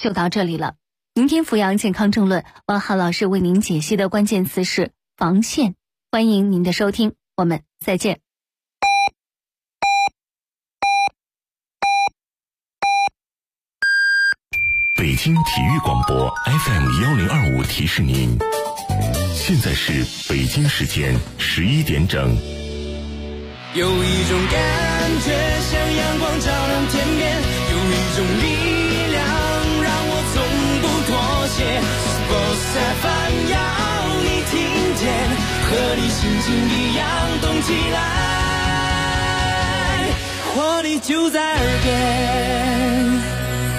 就到这里了。明天阜阳健康政论，王浩老师为您解析的关键词是防线。欢迎您的收听，我们再见。 北京体育广播 FM1025 提示您，现在是北京时间11点整。 有一种感觉像阳光照亮天边，有一种力量让我从不妥协。Sports FM 要你听见，和你心情一样动起来，活力就在耳边。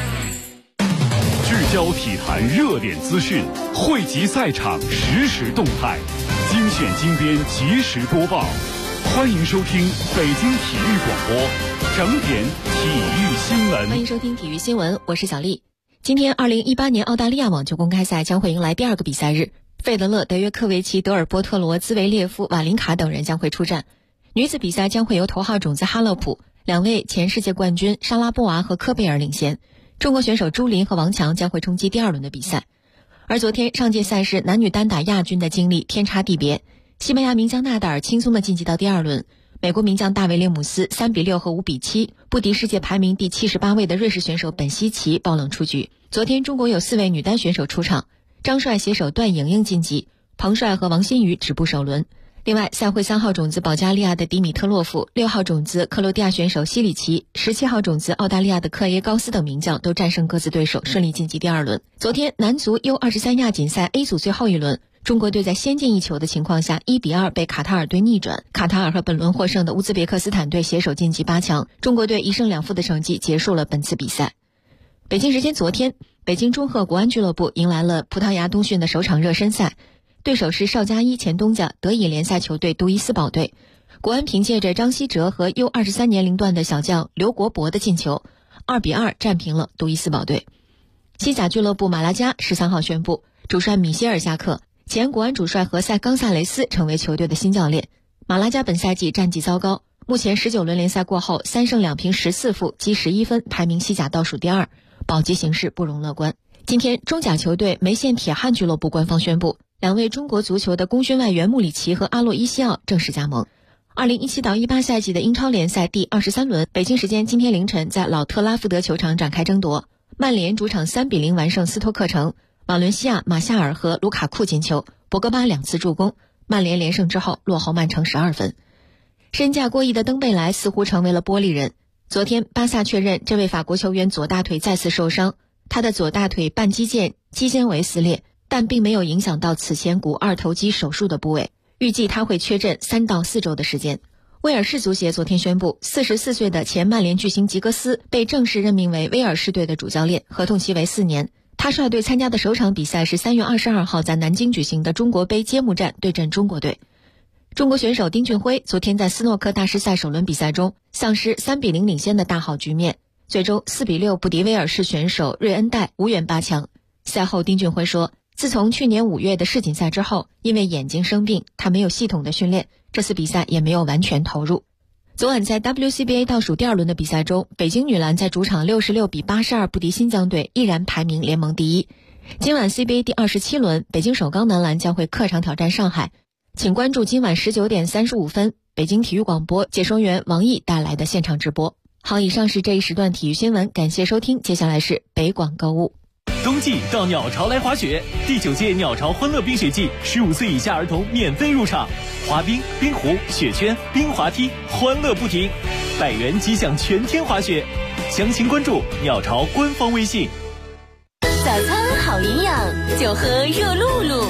聚焦体坛热点资讯，汇集赛场实时动态，精选精编及时播报。欢迎收听北京体育广播整点体育新闻。 欢迎收听体育新闻，我是小丽。今天2018年澳大利亚网球公开赛将会迎来第二个比赛日，费德勒、德约科维奇、德尔波特罗、兹维列夫、瓦林卡等人将会出战。女子比赛将会由头号种子哈勒普、两位前世界冠军莎拉波娃和科贝尔领衔，中国选手朱琳和王强将会冲击第二轮的比赛。而昨天上届赛事男女单打亚军的经历天差地别，西班牙名将纳达尔轻松地晋级到第二轮，美国名将大卫列姆斯3-6和5-7不敌世界排名第78位的瑞士选手本希奇，爆冷出局。昨天中国有4位女单选手出场，张帅携手段颖颖晋级，彭帅和王欣瑜止步首轮。另外，赛会3号种子保加利亚的迪米特洛夫、6号种子克罗地亚选手西里奇、17号种子澳大利亚的克耶高斯等名将都战胜各自对手，顺利晋级第二轮。昨天男足 U23 亚锦赛 A 组最后一轮，中国队在先进一球的情况下1-2被卡塔尔队逆转，卡塔尔和本轮获胜的乌兹别克斯坦队携手晋级8强，中国队1胜2负的成绩结束了本次比赛。北京时间昨天，北京中赫国安俱乐部迎来了葡萄牙冬训的首场热身赛，对手是邵佳一前东家德乙联赛球队杜伊斯堡队。国安凭借着张稀哲和 U23 年龄段的小将刘国博的进球，2-2战平了杜伊斯堡队。西甲俱乐部马拉加13号宣布，主帅米歇尔下课，前国安主帅何塞·冈萨雷斯成为球队的新教练。马拉加本赛季战绩糟糕，目前19轮联赛过后3胜2平14负，积11分，排名西甲倒数第二，保级形势不容乐观。今天中甲球队梅县铁汉俱乐部官方宣布，2位中国足球的功勋外援穆里奇和阿洛伊西奥正式加盟。2017-18赛季的英超联赛第23轮，北京时间今天凌晨在老特拉福德球场展开争夺。曼联主场3-0完胜斯托克城，瓦伦西亚、马夏尔和卢卡库进球，博格巴2次助攻。曼联连胜之后落后曼城12分。身价过亿的登贝莱似乎成为了玻璃人。昨天巴萨确认这位法国球员左大腿再次受伤，他的左大腿半肌腱肌纤维撕裂，但并没有影响到此前股二头肌手术的部位，预计他会缺阵3到4周的时间。威尔士足协昨天宣布，44岁的前曼联巨星吉格斯被正式任命为威尔士队的主教练，合同期为4年。他率队参加的首场比赛是3月22号在南京举行的中国杯揭幕战，对阵中国队。中国选手丁俊晖昨天在斯诺克大师赛首轮比赛中丧失3-0领先的大好局面，最终4-6不敌威尔士选手瑞恩戴，无缘8强。赛后丁俊晖说，自从去年5月的世锦赛之后，因为眼睛生病，他没有系统的训练，这次比赛也没有完全投入。昨晚在 WCBA 倒数第二轮的比赛中，北京女篮在主场66-82不敌新疆队，依然排名联盟第一。今晚 CBA 第27轮，北京首钢男篮将会客场挑战上海，请关注今晚19点35分北京体育广播解说员王毅带来的现场直播。好，以上是这一时段体育新闻，感谢收听，接下来是北广购物。 冬季到鸟巢来滑雪，第9届鸟巢欢乐冰雪季，15岁以下儿童免费入场，滑冰、冰壶、雪圈、冰滑梯，欢乐不停，100元即享全天滑雪。详情关注鸟巢官方微信。 早餐好营养，就喝热露露。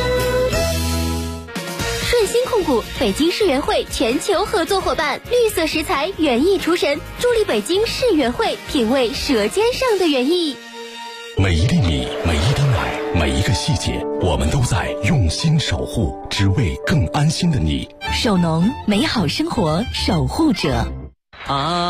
顺心控股北京世园会全球合作伙伴，绿色食材园艺厨神，助力北京世园会品味舌尖上的园艺。 每一粒米，每一单奶，每一个细节，我们都在用心守护，只为更安心的你。 守农，美好生活守护者。 五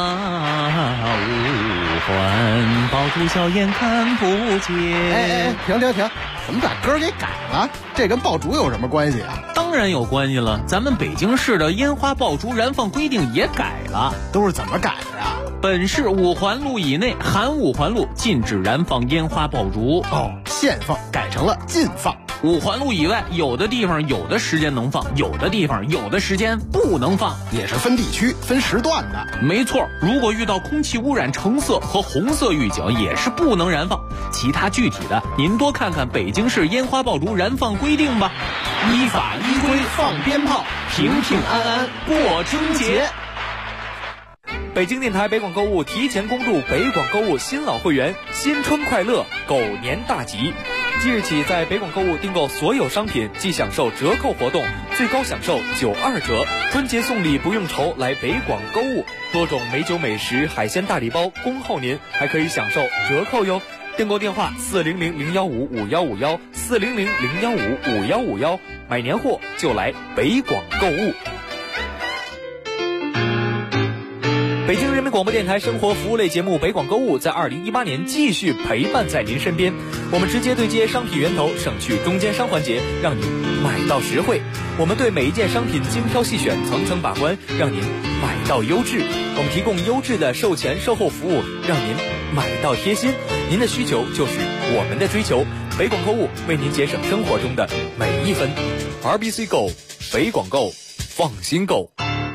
环爆竹硝烟看不见。 停！怎么把歌给改了？这跟爆竹有什么关系啊？ 当然有关系了，咱们北京市的烟花爆竹燃放规定也改了。 都是怎么改的呀？ 本市5环路以内含5环路禁止燃放烟花爆竹。 限放改成了禁放。 5环路以外，有的地方有的时间能放，有的地方有的时间不能放， 也是分地区、分时段的。 没错，如果遇到空气污染橙色和红色预警，也是不能燃放。其他具体的，您多看看北京市烟花爆竹燃放规定吧。依法依规放鞭炮，平平安安过春节。 北京电台北广购物提前恭祝北广购物新老会员新春快乐，狗年大吉！即日起，在北广购物订购所有商品即享受折扣活动，最高享受92折。春节送礼不用愁，来北广购物，多种美酒美食、海鲜大礼包恭候您，还可以享受折扣哟。订购电话400-015-5151，400-015-5151，买年货就来北广购物。北京人民广播电台生活服务类节目《北广购物》在2018年继续陪伴在您身边。我们直接对接商品源头，省去中间商环节，让您买到实惠。我们对每一件商品精挑细选，层层把关，让您买到优质。我们提供优质的售前售后服务，让您买到贴心。您的需求就是我们的追求。北广购物为您节省生活中的每一分。RBC Go， 北广购，放心购。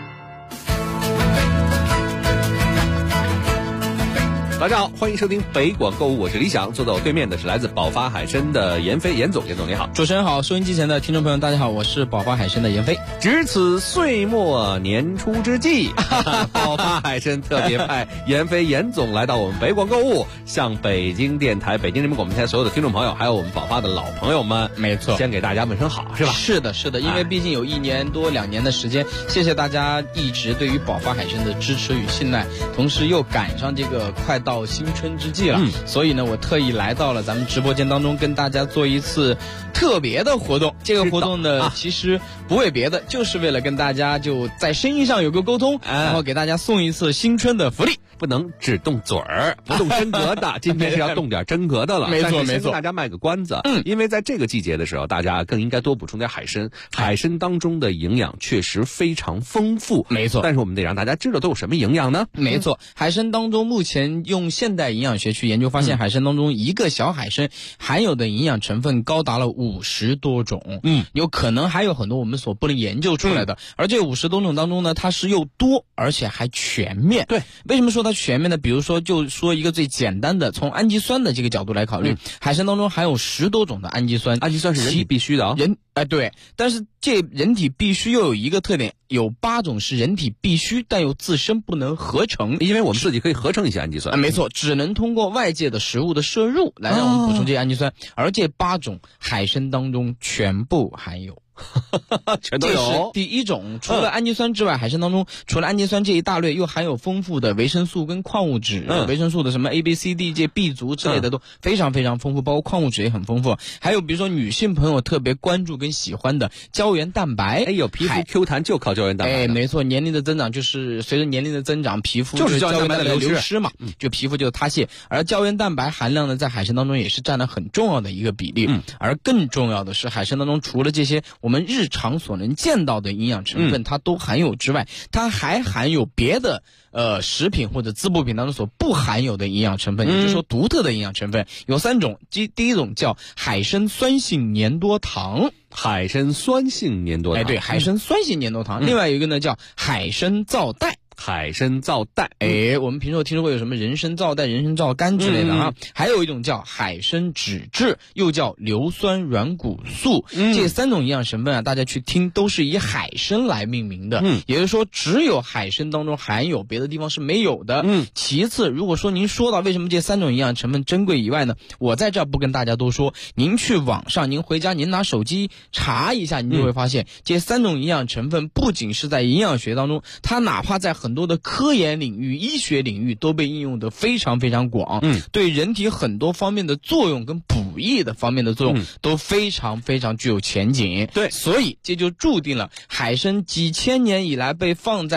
大家好，欢迎收听北广购物，我是李想，坐在我对面的是来自宝发海参的严飞，严总，严总你好。 主持人好，收音机前的听众朋友大家好，我是宝发海参的严飞。 值此岁末年初之际，宝发海参特别派严飞严总来到我们北广购物，向北京电台、北京人民广播电台所有的听众朋友，还有我们宝发的老朋友们， 没错， 先给大家问声好，是吧？ 是的，是的，因为毕竟有1年多2年的时间，谢谢大家一直对于宝发海参的支持与信赖，同时又赶上这个快到新春之际了，所以呢，我特意来到了咱们直播间当中，跟大家做一次特别的活动。这个活动呢，其实不为别的，就是为了跟大家就在生意上有个沟通，然后给大家送一次新春的福利。 不能只动嘴儿，不动真格的。今天是要动点真格的了。 没错，没错。 跟大家卖个关子，因为在这个季节的时候，大家更应该多补充点海参。海参当中的营养确实非常丰富， 没错。 但是我们得让大家知道都有什么营养呢？ 没错，海参当中目前用现代营养学去研究，发现海参当中一个小海参含有的营养成分高达了50多种，有可能还有很多我们所不能研究出来的。而这50多种当中呢，它是又多而且还全面。 对， 为什么说它全面呢？比如说，就说一个最简单的，从氨基酸的这个角度来考虑，海参当中含有10多种的氨基酸。 氨基酸是人体必须的啊。 对，但是这人体必须又有一个特点，有8种是人体必须，但又自身不能合成， 因为我们自己可以合成一些氨基酸。 没错，只能通过外界的食物的摄入来让我们补充这些氨基酸，而这8种海参当中全部含有。 全都有。 这是第一种，除了氨基酸之外，海参当中除了氨基酸这一大类，又含有丰富的维生素跟矿物质，维生素的什么 A、B、C、D、这 B 族之类的都非常非常丰富，包括矿物质也很丰富。还有比如说女性朋友特别关注跟喜欢的胶原蛋白， 皮肤 Q 弹就靠胶原蛋白。 没错，年龄的增长就是随着年龄的增长，皮肤就是胶原蛋白的流失嘛，就皮肤就塌陷。而胶原蛋白含量呢，在海参当中也是占了很重要的一个比例。而更重要的是，海参当中除了这些我们日常所能见到的营养成分它都含有之外，它还含有别的食品或者滋补品当中所不含有的营养成分，也就是说独特的营养成分有3种。第一种叫海参酸性粘多糖， 海参酸性粘多糖， 对，海参酸性粘多糖。另外一个呢叫海参皂苷。 海参皂苷， 我们平时都听说过有什么人参皂苷、人参皂苷之类的啊，还有一种叫海参脂质，又叫硫酸软骨素。这3种营养成分啊，大家去听都是以海参来命名的，也就是说只有海参当中含有，别的地方是没有的。其次，如果说您说到为什么这3种营养成分珍贵以外呢，我在这儿不跟大家多说，您去网上，您回家您拿手机查一下，您就会发现这3种营养成分不仅是在营养学当中，它哪怕在很多的科研领域、医学领域都被应用的非常非常广，对人体很多方面的作用跟补益的方面的作用都非常非常具有前景。 对， 所以这就注定了海参几千年以来被放在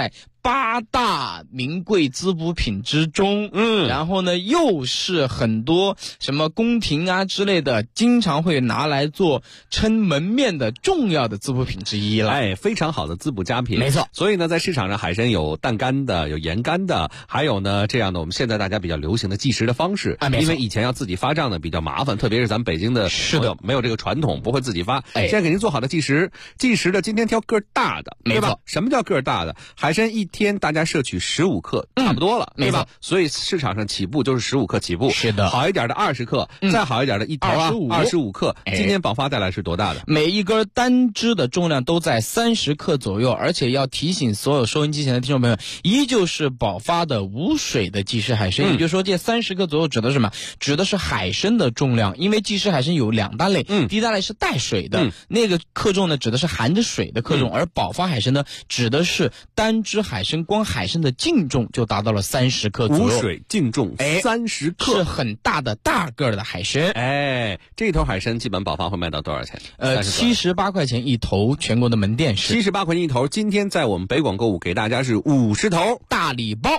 8大名贵滋补品之中，然后呢又是很多什么宫廷啊之类的经常会拿来做撑门面的重要的滋补品之一了。 非常好的滋补佳品， 没错。 所以呢，在市场上海参有淡干的，有盐干的，还有呢这样的我们现在大家比较流行的计时的方式，因为以前要自己发账呢比较麻烦，特别是咱们北京的朋友没有这个传统，不会自己发。现在给您做好的计时的今天挑个大的，对吧？什么叫个大的？海参一天大家摄取15克，差不多了，对吧？所以市场上起步就是15克起步， 是的。 好一点的20克，再好一点的一头25克。今天宝发带来是多大的？ 每一根单支的重量都在30克左右，而且要提醒所有收音机前的听众朋友，依旧是宝发的无水的即食海参。也就是说，这30克左右指的是什么？指的是海参的重量，因为即食海参有2大类，第一大类是带水的，那个克重呢指的是含着水的克重，而宝发海参呢指的是单只海参光海参的净重就达到了30克左右， 无水净重30克， 是很大的大个的海参。 这头海参基本宝发会卖到多少钱 ？78块钱一头，全国的门店是 78块钱一头。今天在我们北广购物给大家是50头大礼包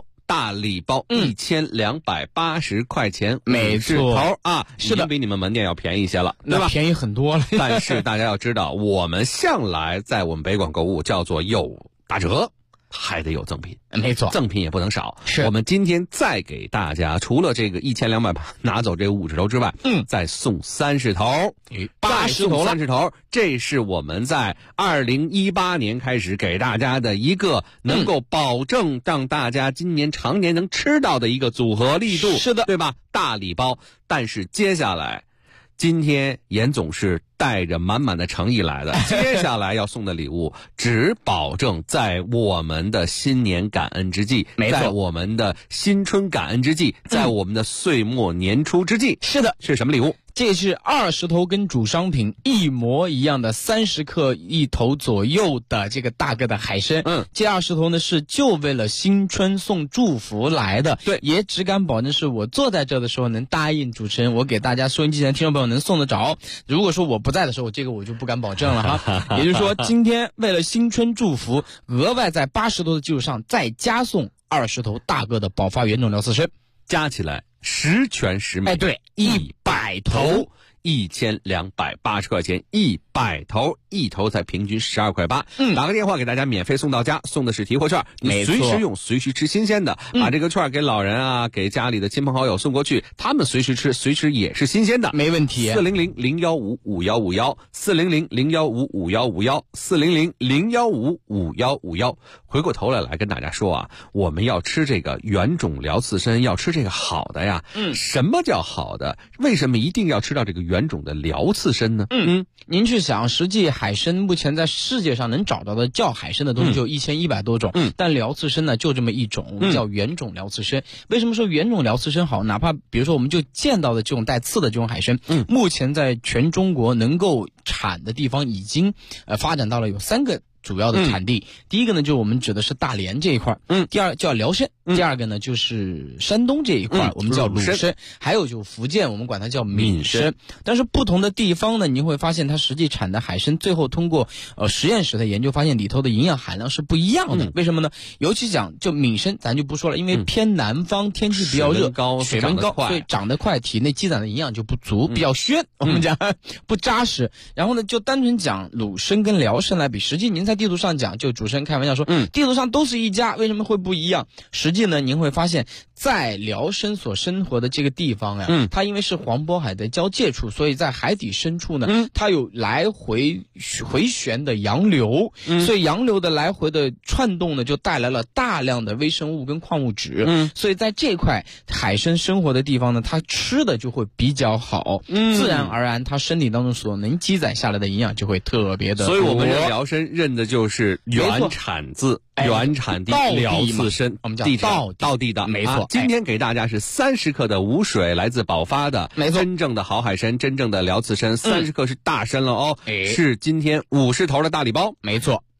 ，1280块钱， 没错头啊， 是的， 比你们门店要便宜一些了，对吧？ 便宜很多了。 但是大家要知道，我们向来在我们北广购物叫做有打折，还得有赠品， 没错， 赠品也不能少。 是我们今天再给大家，除了这个1200拿走这50头之外，再送30头，80头，30头。这是我们在2018年开始给大家的一个能够保证让大家今年常年能吃到的一个组合力度， 是的， 对吧？大礼包。但是接下来，今天严总是带着满满的诚意来的，接下来要送的礼物只保证在我们的新年感恩之际，在我们的新春感恩之际，在我们的岁末年初之际。 是的， 是什么礼物？ 这是20头跟主商品一模一样的30克一头左右的这个大个的海参。这20头呢是就为了新春送祝福来的。 对， 也只敢保证是我坐在这的时候能答应主持人，我给大家收音机前的听众朋友能送得着。如果说我不在的时候，这个我就不敢保证了哈。也就是说，今天为了新春祝福，额外在80头的基础上再加送20头大个的宝发原种辽刺参， 加起来十全十美。 对，100头 ，1280块钱，100头，一头才平均12块8。打个电话给大家免费送到家，送的是提货券，你随时用，随时吃新鲜的，把这个券给老人啊，给家里的亲朋好友送过去，他们随时吃，随时也是新鲜的， 没问题。 400-015-5151，400-015-5151，400-015-5151。回过头来跟大家说啊，我们要吃这个原种辽刺参，要吃这个好的呀。什么叫好的？为什么一定要吃到这个原种的辽刺参呢？ 您去想，实际海参目前在世界上能找到的叫海参的东西就1100多种，但辽刺参呢就这么一种，叫原种辽刺参。为什么说原种辽刺参好？哪怕比如说我们就见到的这种带刺的这种海参，目前在全中国能够产的地方已经发展到了有3个主要的产地。第一个呢，就我们指的是大连这一块，第二叫辽参，第二个呢就是山东这一块，我们叫鲁参，还有就福建，我们管它叫闽参。但是不同的地方呢，你会发现它实际产的海参，最后通过实验室的研究发现里头的营养含量是不一样的。为什么呢？尤其讲就闽参，咱就不说了，因为偏南方，天气比较热，水温高，所以长得快，体内积攒的营养就不足，比较宣，我们讲不扎实。然后呢，就单纯讲鲁参跟辽参来比，实际您在地图上讲，就主持人开玩笑说，地图上都是一家，为什么会不一样？实际呢，您会发现在辽参所生活的这个地方呀，它因为是黄渤海的交界处，所以在海底深处呢，它有来回旋的洋流，所以洋流的来回的串动呢，就带来了大量的微生物跟矿物质，所以在这块海参生活的地方呢，它吃的就会比较好，自然而然它身体当中所能积攒下来的营养就会特别的多。 所以我们认辽参认的就是原产自原产地辽刺参， 我们叫道地的， 没错。 今天给大家是30克的无水，来自宝发的， 没错， 真正的好海参，真正的辽刺参，30克是大参了哦，是今天50头的大礼包， 没错。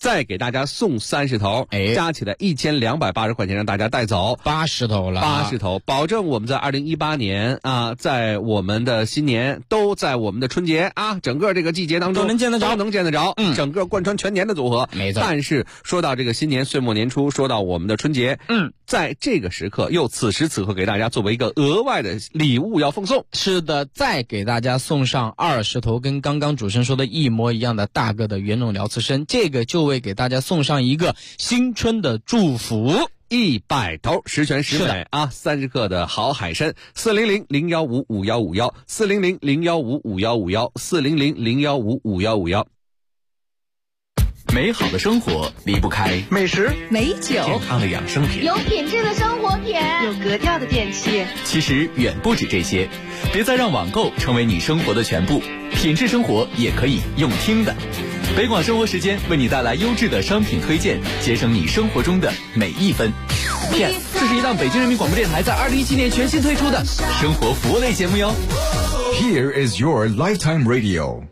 再给大家送30头，加起来1280块钱让大家带走 80头了 ，80头，保证我们在2018年啊，在我们的新年都在我们的春节啊，整个这个季节当中都能见得着， 整个贯穿全年的组合， 没错。 但是说到这个新年岁末年初，说到我们的春节，在这个时刻又此时此刻给大家作为一个额外的礼物要奉送。 是的，再给大家送上20头跟刚刚主持人说的一模一样的大个的圆种辽刺参，这个就为给大家送上一个新春的祝福。 100头十全十美啊！30克的好海参，400-015-5151，400-015-5151，400-015-5151。 美好的生活离不开美食、 美酒、 健康的养生品， 有品质的生活品， 有格调的电器。 其实远不止这些，别再让网购成为你生活的全部，品质生活也可以用听的。北广生活时间为你带来优质的商品推荐，节省你生活中的每一分。 Yes， 这是一档北京人民广播电台在2017年全新推出的生活服务类节目哟。 Here is your lifetime radio。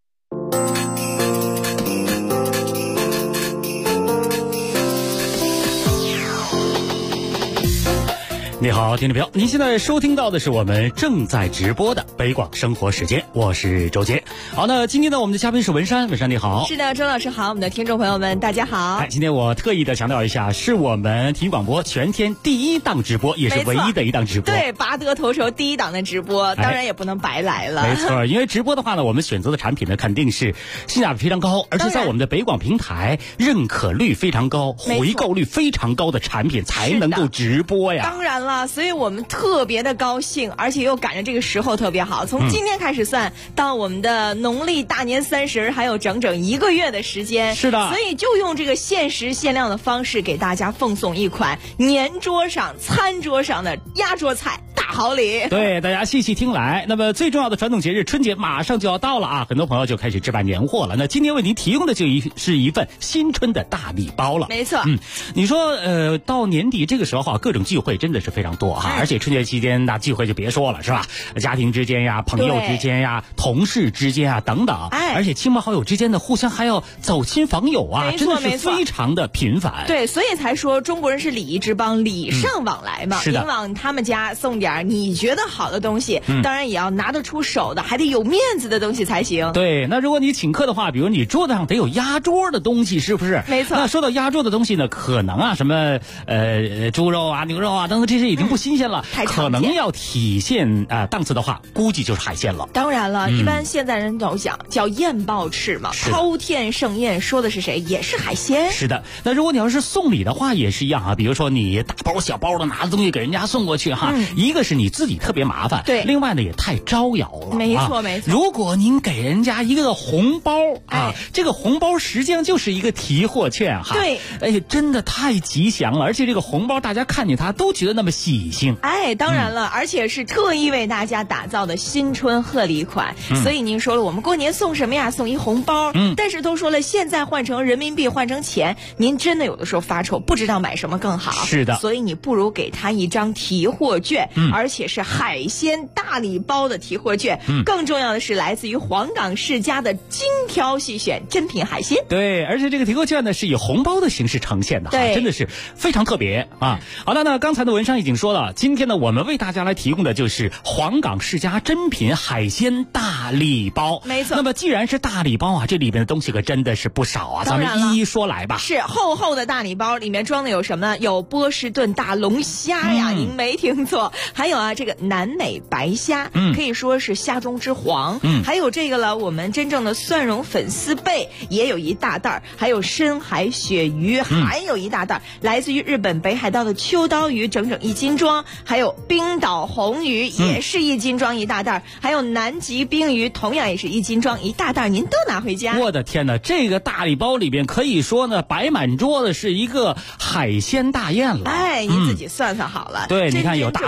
你好，听众朋友，您现在收听到的是我们正在直播的北广生活时间，我是周杰。好，那今天呢，我们的嘉宾是文山，文山你好。 是的，周老师好，我们的听众朋友们大家好。 今天我特意的强调一下，是我们体育广播全天第一档直播，也是唯一的一档直播。 对，拔得头筹第一档的直播，当然也不能白来了。 没错，因为直播的话呢，我们选择的产品呢，肯定是性价比非常高，而且在我们的北广平台认可率非常高，回购率非常高的产品才能够直播呀。 当然了，所以我们特别的高兴，而且又赶着这个时候特别好。从今天开始算到我们的农历大年30，还有整整1个月的时间。 是的， 所以就用这个限时限量的方式，给大家奉送一款年桌上、餐桌上的压桌菜。大好礼， 对大家细细听来。那么最重要的传统节日春节马上就要到了啊，很多朋友就开始置办年货了。那今天为您提供的就是一份新春的大礼包了。 没错， 你说到年底这个时候啊，各种聚会真的是非常多哈，而且春节期间那聚会就别说了，是吧？家庭之间呀，朋友之间呀，同事之间啊等等，而且亲朋好友之间的互相还要走亲访友啊，真的是非常的频繁。 对，所以才说中国人是礼仪之邦，礼尚往来嘛。 是的， 你往他们家送点你觉得好的东西，当然也要拿得出手的，还得有面子的东西才行。 对，那如果你请客的话，比如你桌子上得有压桌的东西，是不是？ 没错。 那说到压桌的东西呢，可能啊什么猪肉啊、牛肉啊等等这些已经不新鲜了，可能要体现档次的话，估计就是海鲜了。 当然了，一般现在人都讲叫宴报翅嘛，饕餮盛宴说的是谁？也是海鲜。 是的。那如果你要是送礼的话，也是一样啊，比如说你大包小包的拿着东西给人家送过去哈，一个是你自己特别麻烦， 对， 另外呢也太招摇了。 没错没错。 如果您给人家一个红包啊，这个红包实际上就是一个提货券哈。 对， 哎，真的太吉祥了，而且这个红包大家看见它都觉得那么喜庆。 哎，当然了，而且是特意为大家打造的新春贺礼款。所以您说了，我们过年送什么呀？送一红包。但是都说了，现在换成人民币换成钱，您真的有的时候发愁，不知道买什么更好。 是的。 所以你不如给他一张提货券，而且是海鲜大礼包的提货券。更重要的是来自于黄冈世家的精挑细选珍品海鲜。 对，而且这个提货券呢是以红包的形式呈现的，真的是非常特别啊。好了，那刚才的文商已经说了，今天呢我们为大家来提供的就是黄冈世家珍品海鲜大礼包。 没错。 那么既然是大礼包啊，这里面的东西可真的是不少啊，咱们一一说来吧。 是厚厚的大礼包，里面装的有什么呢？有波士顿大龙虾呀，您没听错，还有啊这个南美白虾，可以说是虾中之皇。还有这个了，我们真正的蒜蓉粉丝贝也有一大袋，还有深海鳕鱼还有一大袋，来自于日本北海道的秋刀鱼整整1斤装，还有冰岛红鱼也是1斤装一大袋，还有南极冰鱼同样也是1斤装一大袋，您都拿回家。 我的天哪，这个大礼包里边可以说呢摆满桌子是一个海鲜大宴了。 哎，你自己算算好了。 对，你看有大龙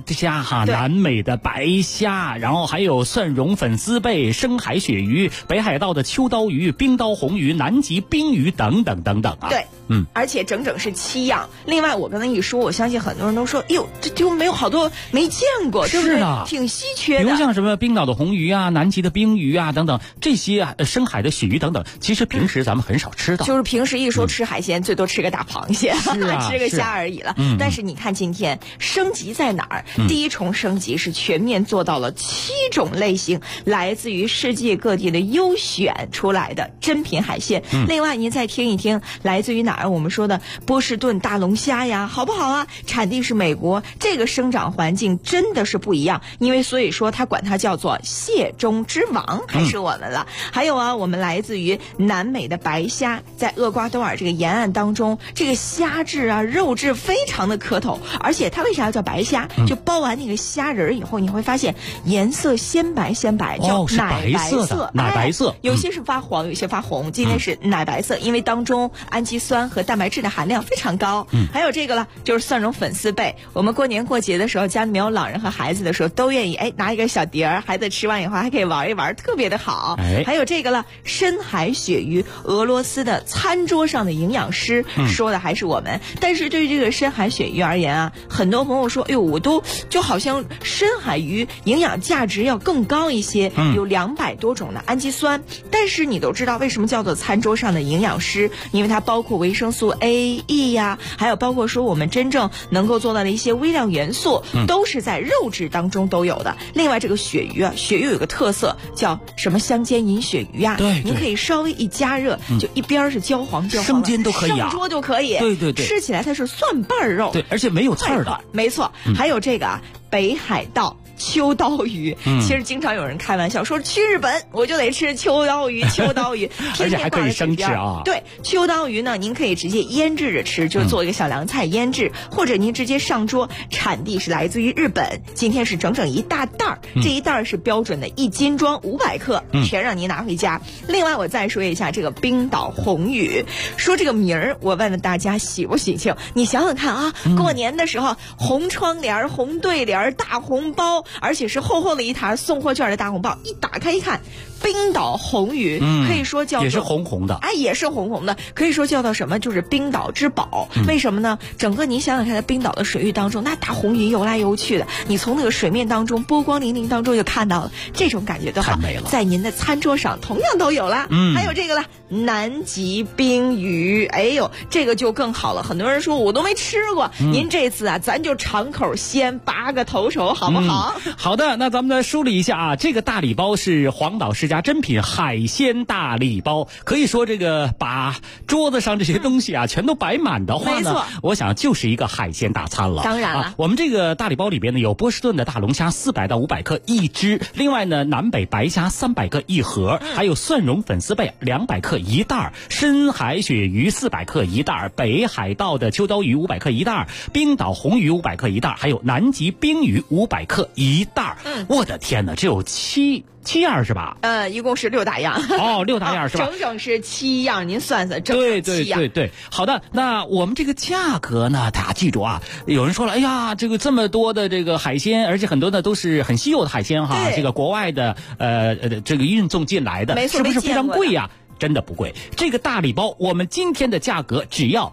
虾哈，南美的白虾，然后还有蒜蓉粉丝贝、深海鳕鱼、北海道的秋刀鱼、冰刀红鱼、南极冰鱼等等等等啊。 对，而且整整是7样。另外我刚才一说，我相信很多人都说，哎呦，这就没有好多没见过，对不对？挺稀缺的。 比如像什么冰岛的红鱼啊、南极的冰鱼啊等等，这些深海的鳕鱼等等，其实平时咱们很少吃到。 就是平时一说吃海鲜，最多吃个大螃蟹，吃个虾而已了。但是你看今天升级在哪儿？第一重升级是全面做到了7种类型，来自于世界各地的优选出来的珍品海鲜。另外您再听一听，来自于哪儿？我们说的波士顿大龙虾呀，好不好啊？产地是美国，这个生长环境真的是不一样，因为所以说它管它叫做蟹中之王，还是我们了。还有啊，我们来自于南美的白虾，在厄瓜多尔这个沿岸当中，这个虾质啊、肉质非常的可口，而且它为啥要叫白虾？就包完那个虾仁以后，你会发现颜色鲜白，叫奶白色。 奶白色， 有些是发黄，有些发红。今天是奶白色，因为当中氨基酸和蛋白质的含量非常高。还有这个了，就是蒜蓉粉丝贝。我们过年过节的时候，家里面有老人和孩子的时候，都愿意拿一个小碟儿，孩子吃完以后还可以玩一玩，特别的好。还有这个了，深海鳕鱼，俄罗斯的餐桌上的营养师说的还是我们。但是对于这个深海鳕鱼而言啊，很多朋友说，哎呦，我都就好像深海鱼营养价值要更高一些，有200多种的氨基酸。但是你都知道为什么叫做餐桌上的营养师？因为它包括维生素 A、E 呀，还有包括说我们真正能够做到的一些微量元素，都是在肉质当中都有的。另外这个鳕鱼啊，鳕鱼有个特色叫什么香煎银鳕鱼啊， 对， 您可以稍微一加热，就一边是焦黄， 生煎都可以啊， 上桌就可以。 对， 吃起来它是蒜瓣肉， 对，而且没有刺儿的， 没错。还有这个啊，北海道秋刀鱼，其实经常有人开玩笑说，去日本我就得吃秋刀鱼， 而且还可以生吃啊。 对，秋刀鱼呢，您可以直接腌制着吃，就是做一个小凉菜腌制，或者您直接上桌。产地是来自于日本，今天是整整一大袋儿，这一袋儿是标准的1斤装500克，全让您拿回家。另外我再说一下这个冰岛红鱼，说这个名儿，我问问大家喜不喜庆？你想想看啊，过年的时候红窗帘、红对联、大红包，而且是厚厚的一沓送货券的大红包，一打开一看，冰岛红鱼，可以说叫做也是红红的， 也是红红的，可以说叫做什么？就是冰岛之宝。为什么呢？整个您想想看，在冰岛的水域当中，那大红鱼游来游去的，你从那个水面当中波光粼粼当中就看到了，这种感觉的好， 太美了。 在您的餐桌上同样都有了。还有这个了，南极冰鱼，哎呦，这个就更好了。很多人说我都没吃过，您这次啊，咱就尝口鲜，拔个头筹，好不好？ 好的，那咱们再梳理一下啊，这个大礼包是黄岛世家珍品海鲜大礼包，可以说这个把桌子上这些东西啊全都摆满的话呢，我想就是一个海鲜大餐了。 当然了， 我们这个大礼包里边呢有波士顿的大龙虾400到500克一只，另外呢南北白虾300克一盒，还有蒜蓉粉丝贝200克一袋，深海鳕鱼400克一袋，北海道的秋刀鱼500克一袋，冰岛红鱼500克一袋，还有南极冰鱼500克一袋。我的天哪，只有7样是吧？ 一共是6大样。 哦，6大样是吧？ 整整是7样，您算算，整整7样。 对。好的，那我们这个价格呢，大家记住啊。有人说了，哎呀，这个这么多的这个海鲜，而且很多呢都是很稀有的海鲜哈，这个国外的这个运送进来的， 没错， 是不是非常贵呀？真的不贵，这个大礼包我们今天的价格只要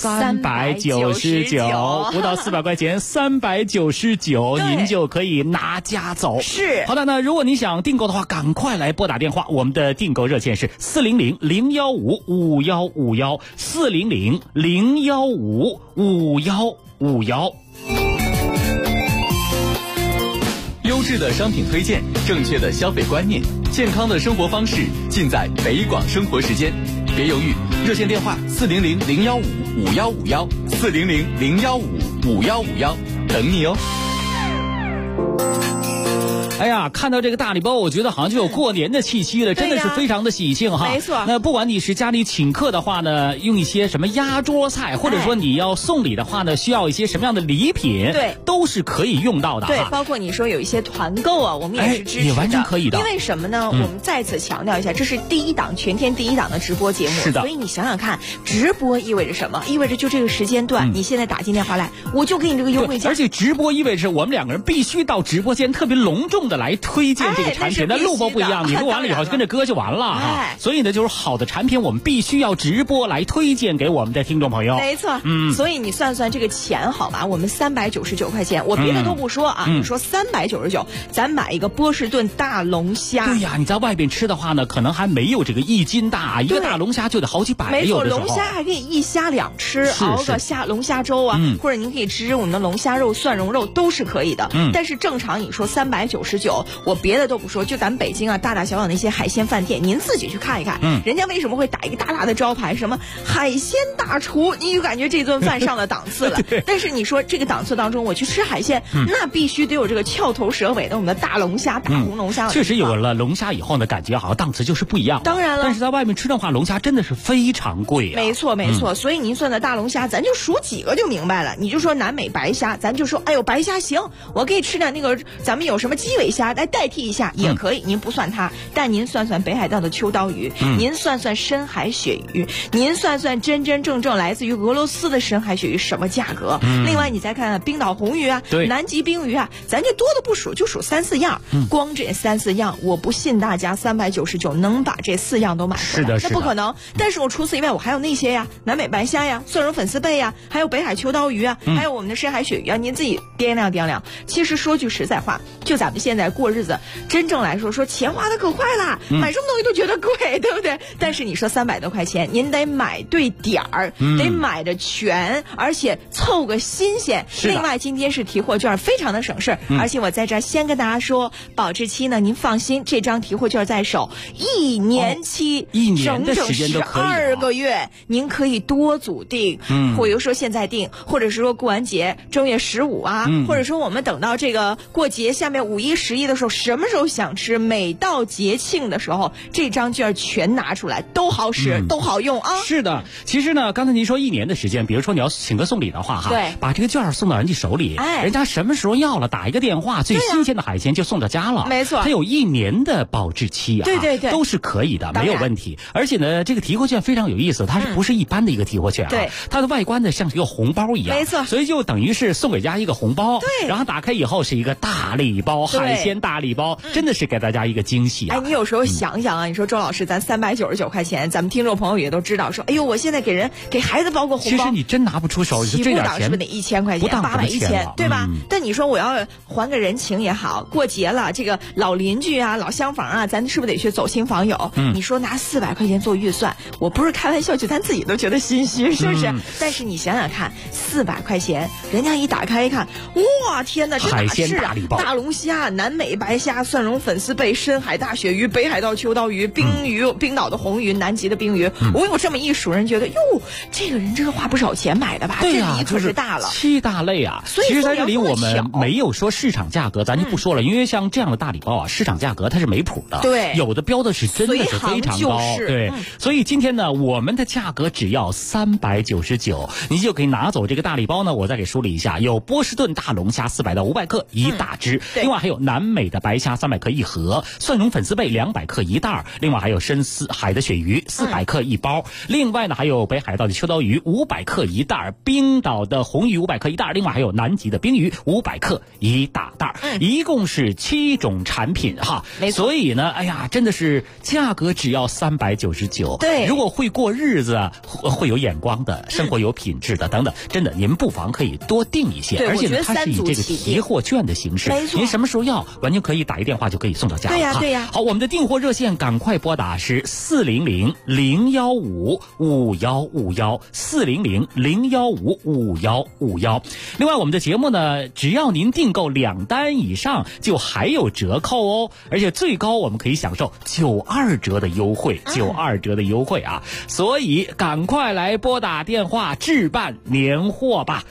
399，不到400块钱，399，您就可以拿家走。 是， 好的，那如果你想订购的话，赶快来拨打电话，我们的订购热线是400-015-5151，400-015-5151。 优质的商品推荐，正确的消费观念，健康的生活方式，尽在北广生活时间。别犹豫，热线电话400-015-5151，400-015-5151，等你哦。 哎呀，看到这个大礼包，我觉得好像就有过年的气息了，真的是非常的喜庆哈。 没错。 那不管你是家里请客的话呢，用一些什么压桌菜，或者说你要送礼的话呢，需要一些什么样的礼品， 对， 都是可以用到的。 对，包括你说有一些团购啊，我们也是支持的， 也完全可以的。 因为什么呢？我们再次强调一下，这是第一档全天第一档的直播节目， 是的。 所以你想想看，直播意味着什么？意味着就这个时间段，你现在打进电话来，我就给你这个优惠价。 而且直播意味着我们两个人必须到直播间特别隆重的来推荐这个产品。那录播不一样，你录完了以后就跟着歌就完了哈。所以呢，就是好的产品我们必须要直播来推荐给我们的听众朋友。 没错，所以你算算这个钱好吗？我们399块钱，我别的都不说啊，你说399，咱买一个波士顿大龙虾。 对呀，你在外边吃的话呢，可能还没有这个1斤大，一个大龙虾就得好几百。 没错，龙虾还可以1虾2吃，熬个龙虾粥啊，或者您可以吃我们的龙虾肉、蒜蓉肉都是可以的。但是正常你说399，我别的都不说，就咱北京啊大大小小那些海鲜饭店，您自己去看一看，人家为什么会打一个大大的招牌，什么海鲜大厨，你就感觉这顿饭上了档次了。但是你说这个档次当中，我去吃海鲜，那必须得有这个翘头蛇尾的我们的大龙虾、大红龙虾。 确实有了龙虾以后呢，感觉好像档次就是不一样。 当然了， 但是在外面吃的话，龙虾真的是非常贵啊。 没错没错，所以您算的大龙虾，咱就数几个就明白了。你就说南美白虾，咱就说哎呦白虾行，我可以吃点那个咱们有什么基尾虾来代替一下也可以。您不算它，但您算算北海道的秋刀鱼，您算算深海鳕鱼，您算算真真正正来自于俄罗斯的深海鳕鱼什么价格。另外你再看冰岛红鱼啊，南极冰鱼啊，咱就多的不数，就数3、4样。光这3、4样，我不信大家399能把这4样都买回来，那不可能。但是我除此以外，我还有那些呀，南美白虾呀，蒜蓉粉丝贝呀，还有北海秋刀鱼啊，还有我们的深海鳕鱼啊，您自己掂量掂量。其实说句实在话，就咱们现在过日子，真正来说钱花的可快了，买什么东西都觉得贵，对不对？但是你说300多块钱，您得买对点儿，得买的全，而且凑个新鲜。另外今天是提货券，非常的省事，而且我在这儿先跟大家说，保质期呢您放心，这张提货券在手1年期 ，1年的时间都可以 ，12个月，您可以多组订，比如说现在订，或者是说过完节正月15啊，或者说我们等到这个过节下面5一11的时候，什么时候想吃，每到节庆的时候，这张券全拿出来，都好使，都好用啊。 是的，其实呢，刚才您说1年的时间，比如说你要请客送礼的话哈， 对， 把这个券送到人家手里，人家什么时候要了，打一个电话，最新鲜的海鲜就送到家了。 没错， 它有1年的保质期啊， 对， 都是可以的，没有问题。而且呢，这个提货券非常有意思，它是不是一般的一个提货券啊？ 对， 它的外观呢像是一个红包一样， 没错， 所以就等于是送给家一个红包， 对， 然后打开以后是一个大礼包，海鲜大礼包，真的是给大家一个惊喜啊！ 哎，你有时候想想啊，你说周老师，咱399块钱，咱们听众朋友也都知道，说，哎呦，我现在给孩子包个红包， 其实你真拿不出手， 起步档是不是得1000块钱，800、1000，对吧？但你说我要还个人情也好，过节了，这个老邻居啊、老乡房啊，咱是不是得去走亲访友？你说拿400块钱做预算，我不是开玩笑，就咱自己都觉得心虚，是不是？但是你想想看，400块钱，人家一打开一看，哇，天哪，这哪是啊？大龙虾、南美白虾、蒜蓉粉丝贝、深海大鳕鱼、北海道秋刀鱼、冰岛的红鱼、南极的冰鱼，我有这么一数，人觉得哟，这个人真是花不少钱买的吧？ 对呀， 这礼可是大了 ，7大类啊。 所以其实在这里我们没有说市场价格，咱就不说了，因为像这样的大礼包啊，市场价格它是没谱的， 对， 有的标的是真的是非常高，对。所以今天呢，我们的价格只要399，你就可以拿走这个大礼包呢。我再给梳理一下，有波士顿大龙虾400到500克1大只，另外还有南美的白虾300克1盒，蒜蓉粉丝贝200克1袋，另外还有深海的鳕鱼400克1包，另外呢还有北海道的秋刀鱼500克1袋，冰岛的红鱼500克1袋，另外还有南极的冰鱼500克1大袋，一共是7种产品哈。所以呢，哎呀，真的是价格只要399。 对， 如果会过日子、会有眼光的、生活有品质的等等，真的您不妨可以多订一些。而且呢，它是以这个提货券的形式，您什么时候要，完全可以打一电话就可以送到家了。 对呀。 好，我们的订货热线赶快拨打是400-015-5151，400-015-5151。另外，我们的节目呢，只要您订购2单以上，就还有折扣哦，而且最高我们可以享受92折的优惠，92折的优惠啊！所以赶快来拨打电话置办年货。 货吧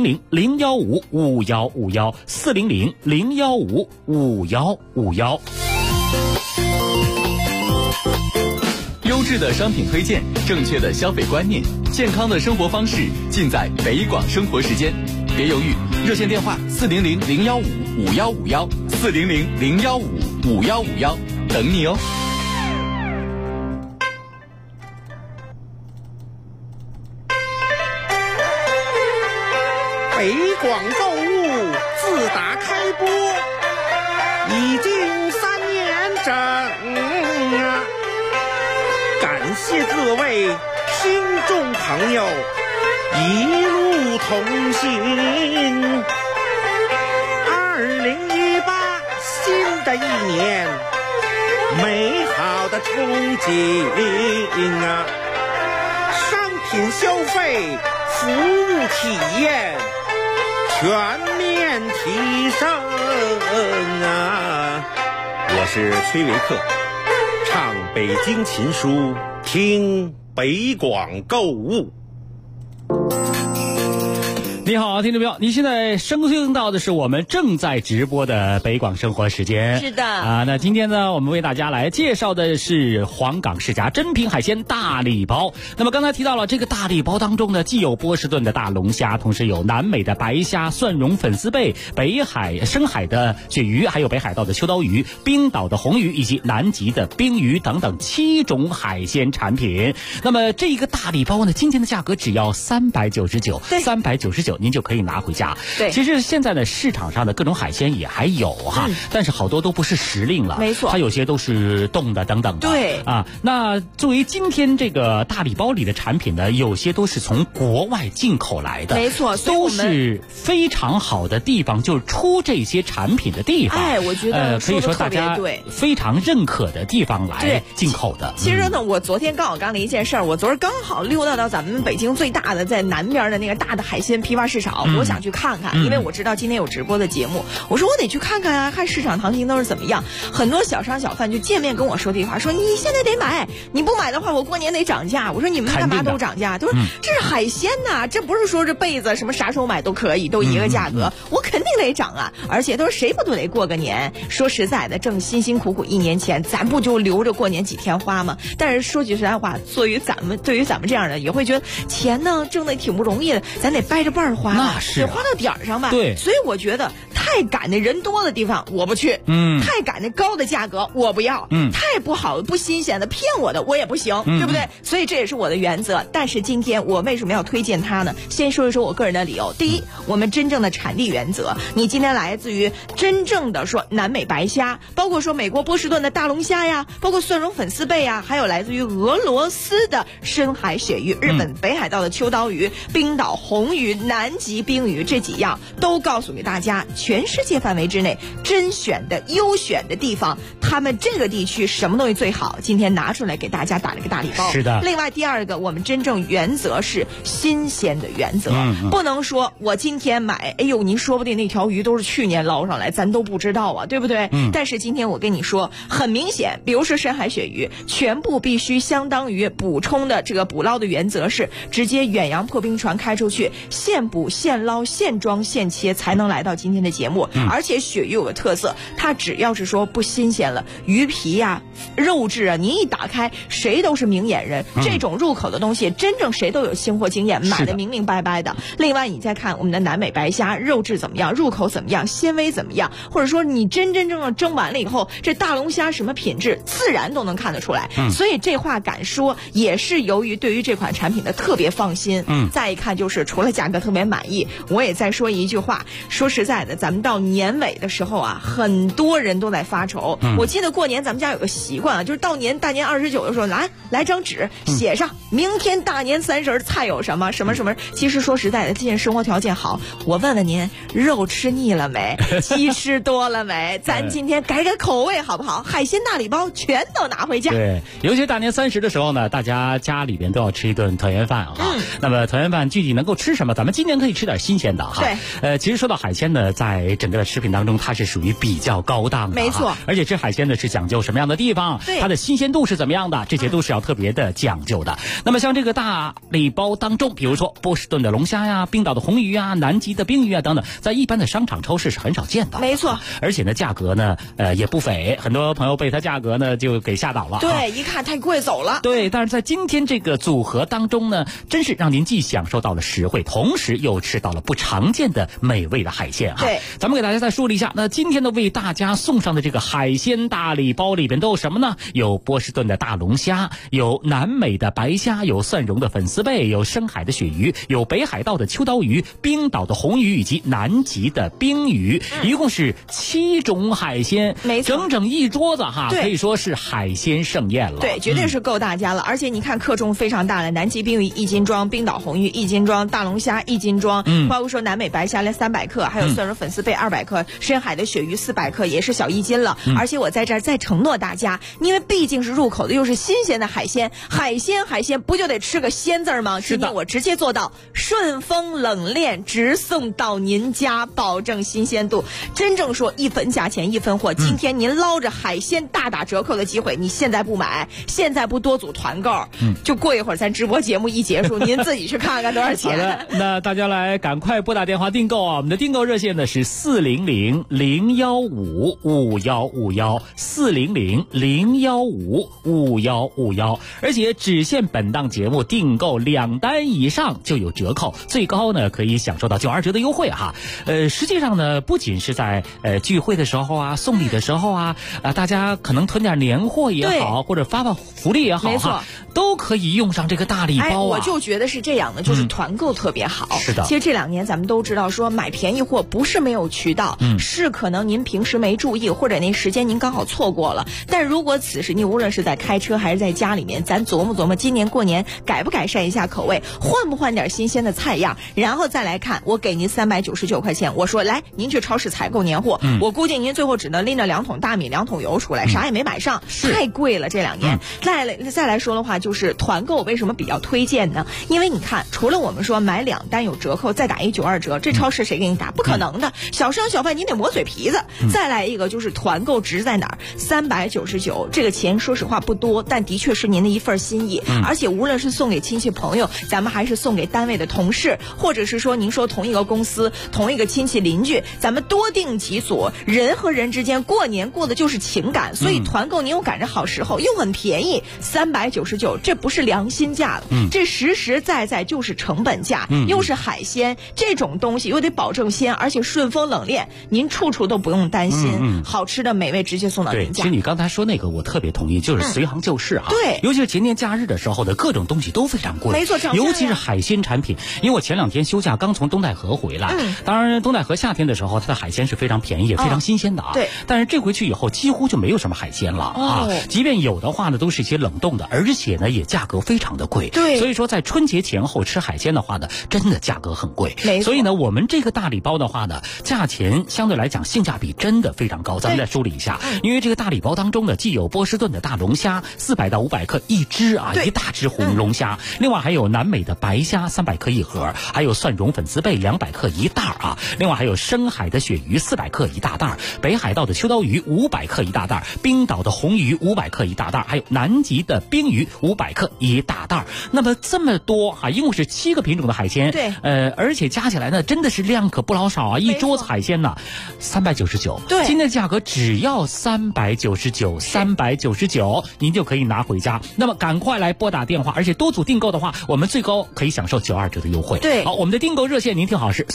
，400-015-5151，400-015-5151。 优质的商品推荐，正确的消费观念，健康的生活方式，尽在北广生活时间。别犹豫，热线电话400-015-5151，400-015-5151，等你哦。 北广购物自打开播已经3年整啊！感谢各位听众朋友一路同行。2018新的一年，美好的憧憬啊！商品消费，服务体验全面提升啊！我是崔维克，唱北京琴书，听北广购物。 你好，听众朋友，你现在收听到的是我们正在直播的北广生活时间。 是的那今天呢，我们为大家来介绍的是黄冈世家珍品海鲜大礼包。那么刚才提到了这个大礼包当中呢，既有波士顿的大龙虾，同时有南美的白虾、蒜蓉粉丝贝、北海深海的鳕鱼，还有北海道的秋刀鱼、冰岛的红鱼以及南极的冰鱼等等7种海鲜产品。那么这一个大礼包呢，今天的价格只要399，399您就可以拿回家。 对， 其实现在呢，市场上的各种海鲜也还有哈，但是好多都不是时令了， 没错， 它有些都是冻的等等的。 对那作为今天这个大礼包里的产品呢，有些都是从国外进口来的， 没错， 都是非常好的地方，就是出这些产品的地方。 我觉得可以说大家非常认可的地方来进口的。 其实呢，我昨天刚好干了一件事儿，我昨儿刚好溜达到咱们北京最大的在南边的那个大的海鲜批发市场，我想去看看，因为我知道今天有直播的节目，我说我得去看看啊，看市场行情都是怎么样。很多小商小贩就见面跟我说这句话，说你现在得买，你不买的话，我过年得涨价。我说你们干嘛都涨价？他说这是海鲜呐，这不是说这被子什么啥时候买都可以，都一个价格，我肯定得涨啊。而且都是谁不都得过个年？说实在的，挣辛辛苦苦1年钱，咱不就留着过年几天花吗？但是说句实在话，对于咱们这样的，也会觉得钱呢挣的挺不容易的，咱得掰着瓣儿花， 那是得花到点儿上吧。 对， 所以我觉得太赶的人多的地方我不去，太赶的高的价格我不要，太不好不新鲜的骗我的我也不行，对不对？所以这也是我的原则。但是今天我为什么要推荐它呢？先说一说我个人的理由。第一，我们真正的产地原则，你今天来自于真正的说南美白虾，包括说美国波士顿的大龙虾呀，包括蒜蓉粉丝贝呀，还有来自于俄罗斯的深海鳕鱼，日本北海道的秋刀鱼，冰岛红鱼，南极冰鱼，这几样都告诉给大家，全世界范围之内甄选的优选的地方，他们这个地区什么东西最好，今天拿出来给大家打了个大礼包。 是的。 另外第二个，我们真正原则是新鲜的原则，不能说我今天买，哎呦，您说不定那条鱼都是去年捞上来，咱都不知道啊，对不对？但是今天我跟你说，很明显，比如说深海鳕鱼，全部必须相当于补充的这个捕捞的原则是，直接远洋破冰船开出去，现捕现捞现装现切，才能来到今天的节目。而且鳕鱼有个特色，它只要是说不新鲜了，鱼皮呀、肉质啊，你一打开，谁都是明眼人。这种入口的东西，真正谁都有清货经验，买的明明白白的。另外，你再看我们的南美白虾，肉质怎么样，入口怎么样，纤维怎么样，或者说你真正蒸完了以后，这大龙虾什么品质，自然都能看得出来。所以这话敢说，也是由于对于这款产品的特别放心。再一看就是除了价格特别满意，我也再说一句话，说实在的，咱们到年尾的时候啊，很多人都在发愁。我记得过年咱们家有个习惯啊，就是到大年29的时候，来张纸，写上明天大年30菜有什么什么什么。其实说实在的，今天生活条件好，我问问您，肉吃腻了没？鸡吃多了没？咱今天改改口味好不好？海鲜大礼包全都拿回家。 对，尤其大年30的时候呢，大家家里边都要吃一顿团圆饭啊。那么团圆饭具体能够吃什么？咱们今天可以吃点新鲜的哈。 对。 其实说到海鲜呢，在整个的食品当中，它是属于比较高档的。 没错。 而且吃海鲜呢是讲究什么样的地方，它的新鲜度是怎么样的，这些都是要特别的讲究的。那么像这个大礼包当中，比如说波士顿的龙虾呀、冰岛的红鱼啊、南极的冰鱼啊等等，在一般的商场超市是很少见到的。 没错。 而且呢，价格呢，也不菲，很多朋友被它价格呢就给吓倒了。 对，一看太贵走了。 对，但是在今天这个组合当中呢，真是让您既享受到了实惠，同时又吃到了不常见的美味的海鲜哈。 对， 咱们给大家再梳理一下，那今天呢为大家送上的这个海鲜大礼包里边都有什么呢？有波士顿的大龙虾，有南美的白虾，有蒜蓉的粉丝贝，有深海的鳕鱼，有北海道的秋刀鱼，冰岛的红鱼以及南极的冰鱼，一共是7种海鲜， 没错， 整整一桌子哈，可以说是海鲜盛宴了。 对，绝对是够大家了。而且你看克重非常大的，南极冰鱼1斤装，冰岛红鱼1斤装，大龙虾1斤装，包括说南美白虾连300克，还有蒜蓉粉丝贝200克，深海的鳕鱼400克，也是小1斤了。而且我在这儿再承诺大家，因为毕竟是入口的，又是新鲜的海鲜，海鲜不就得吃个鲜字吗？今天我直接做到顺丰冷链直送到您家，保证新鲜度。真正说一分价钱一分货，今天您捞着海鲜大打折扣的机会，你现在不买，现在不多组团购，就过一会儿咱直播节目一结束，您自己去看看多少钱。 好的，那大家来赶快拨打电话订购啊！我们的订购热线呢是400-015-5151，400-015-5151，而且只限本档节目订购2单以上就有折扣，最高呢可以享受到92折的优惠哈。实际上呢，不仅是在聚会的时候啊、送礼的时候啊，大家可能囤点年货也好，或者发福利也好， 没错， 都可以用上这个大礼包啊。 我就觉得是这样的，就是团购特别好。 是的。 其实这2年咱们都知道，说买便宜货不是没有渠道，是可能您平时没注意，或者那时间您刚好错过了。但如果此时你无论是在开车还是在家里面，咱琢磨琢磨，今年过年改不改善一下口味，换不换点新鲜的菜样，然后再来看，我给您399块钱，我说来您去超市采购年货，我估计您最后只能拎着2桶大米2桶油出来，啥也没买上，太贵了这2年。再来说的话，就是团购为什么比较推荐呢？因为你看，除了我们说买2单有折扣，再打92折，这超市谁给你打？不可能的，小商小贩你得磨嘴皮子。再来一个就是团购值在哪儿？399，这个钱说实话不多，但的确是您的一份心意。而且无论是送给亲戚朋友，咱们还是送给单位的同事，或者是说您说同一个公司、同一个亲戚邻居，咱们多订几组，人和人之间过年过的就是情感，所以团购您又赶着好时候，又很便宜，399，这不是良心价了，这实实在在就是成本价，又是海鲜这种东西，又得保证鲜，而且顺丰冷链，您处处都不用担心，好吃的美味直接送到您家。 其实你刚才说那个我特别同意，就是随行就市哈。 对， 尤其是节年假日的时候的各种东西都非常贵， 没错， 尤其是海鲜产品。因为我前2天休假刚从东戴河回来，当然东戴河夏天的时候它的海鲜是非常便宜也非常新鲜的啊。 对， 但是这回去以后几乎就没有什么海鲜了啊，即便有的话呢，都是一些冷冻的，而且呢也价格非常的贵。 对， 所以说在春节前后吃海鲜的话呢，真的价格很贵。 没错。 所以呢，我们这个大礼包的话呢，价钱相对来讲性价比真的非常高。咱们再梳理一下，因为这个大礼包当中呢，既有波士顿的大龙虾400到500克一只啊，一大只红龙虾，另外还有南美的白虾300克一盒，还有蒜蓉粉丝贝200克一袋啊，另外还有深海的鳕鱼400克一大袋，北海道的秋刀鱼500克一大袋，冰岛的红鱼500克一大袋，还有南极的冰鱼500克一大袋。那么这么多啊，一共是7个品种的海鲜， 对， 而且加起来呢，真的是量可不老少啊，一桌子海鲜呢，399， 对， 今天的价格只要399，您就可以拿回家。那么赶快来拨打电话，而且多组订购的话，我们最高可以享受92折的优惠。 对， 好，我们的订购热线您听好是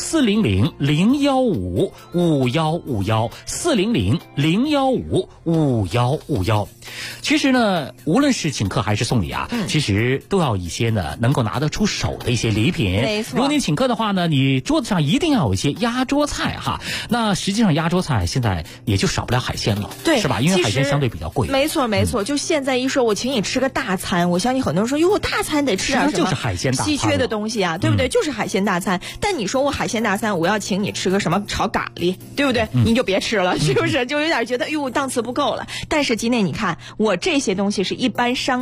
400-015-5151，400-015-5151。其实呢，无论是请客还是送礼啊，其实都要一些呢能够拿得出手的一些礼品。 没错。 如果你请客的话呢，你桌子上一定要有一些压桌菜哈。那实际上压桌菜现在也就少不了海鲜了， 对， 是吧？因为海鲜相对比较贵。 没错没错，就现在一说我请你吃个大餐，我相信很多人说哟，大餐得吃点什么？ 就是海鲜大餐， 稀缺的东西啊，对不对？就是海鲜大餐。但你说我海鲜大餐，我要请你吃个什么炒咖喱，对不对？你就别吃了，是不是？就有点觉得哟档次不够了。但是今天你看，我这些东西是一般商场超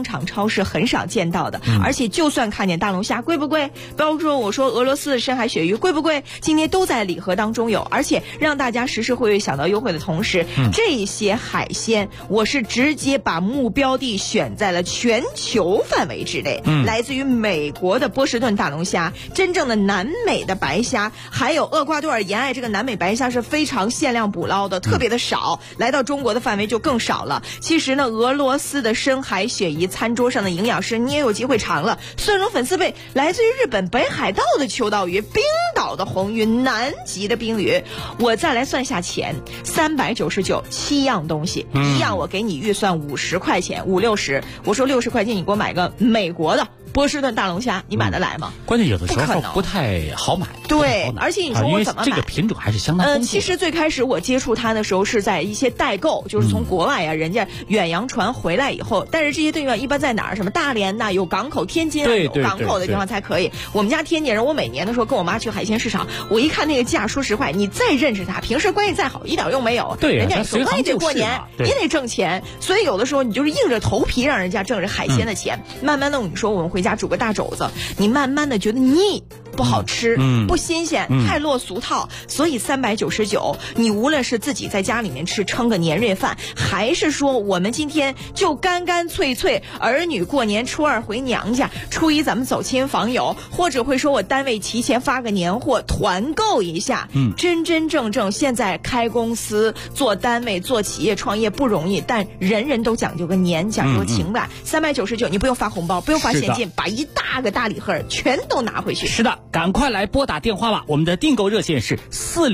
都是很少见到的。而且就算看见大龙虾，贵不贵？包括我说俄罗斯的深海鳕鱼贵不贵？今天都在礼盒当中有，而且让大家时时会想到优惠的同时，这些海鲜我是直接把目标地选在了全球范围之内，来自于美国的波士顿大龙虾，真正的南美的白虾，还有厄瓜多尔沿岸这个南美白虾是非常限量捕捞的，特别的少，来到中国的范围就更少了。其实呢，俄罗斯的深海鳕鱼餐桌上的营养师你也有机会尝了，蒜蓉粉丝贝来自于日本北海道的秋刀鱼，冰岛的红鱼，南极的冰鱼。我再来算下钱，399，7样东西，一样我给你预算50块钱，50-60，我说60块钱你给我买个美国的波士顿大龙虾，你买得来吗？ 关键有的时候不太好买。 对，而且你说我怎么买？ 这个品种还是相当丰富的。 其实最开始我接触它的时候是在一些代购，就是从国外人家远洋船回来以后，但是这些队员一般在哪儿？什么大连呐，有港口，天津有港口的地方才可以。我们家天津人，我每年的时候跟我妈去海鲜市场，我一看那个价，说实话，你再认识他，平时关系再好，一点用没有。 对， 人家说也得过年，也得挣钱，所以有的时候你就是硬着头皮让人家挣着海鲜的钱。慢慢的，你说我们回家煮个大肘子，你慢慢的觉得腻。不好吃，不新鲜，太落俗套，所以399，你无论是自己在家里面吃撑个年夜饭，还是说我们今天就干干脆脆，儿女过年初2回娘家，初1咱们走亲访友，或者会说我单位提前发个年货团购一下，真真正正现在开公司做单位做企业创业不容易，但人人都讲究个年，讲究情感。399你不用发红包，不用发现金，把一大个大礼盒全都拿回去。 是的，赶快来拨打电话吧！我们的订购热线是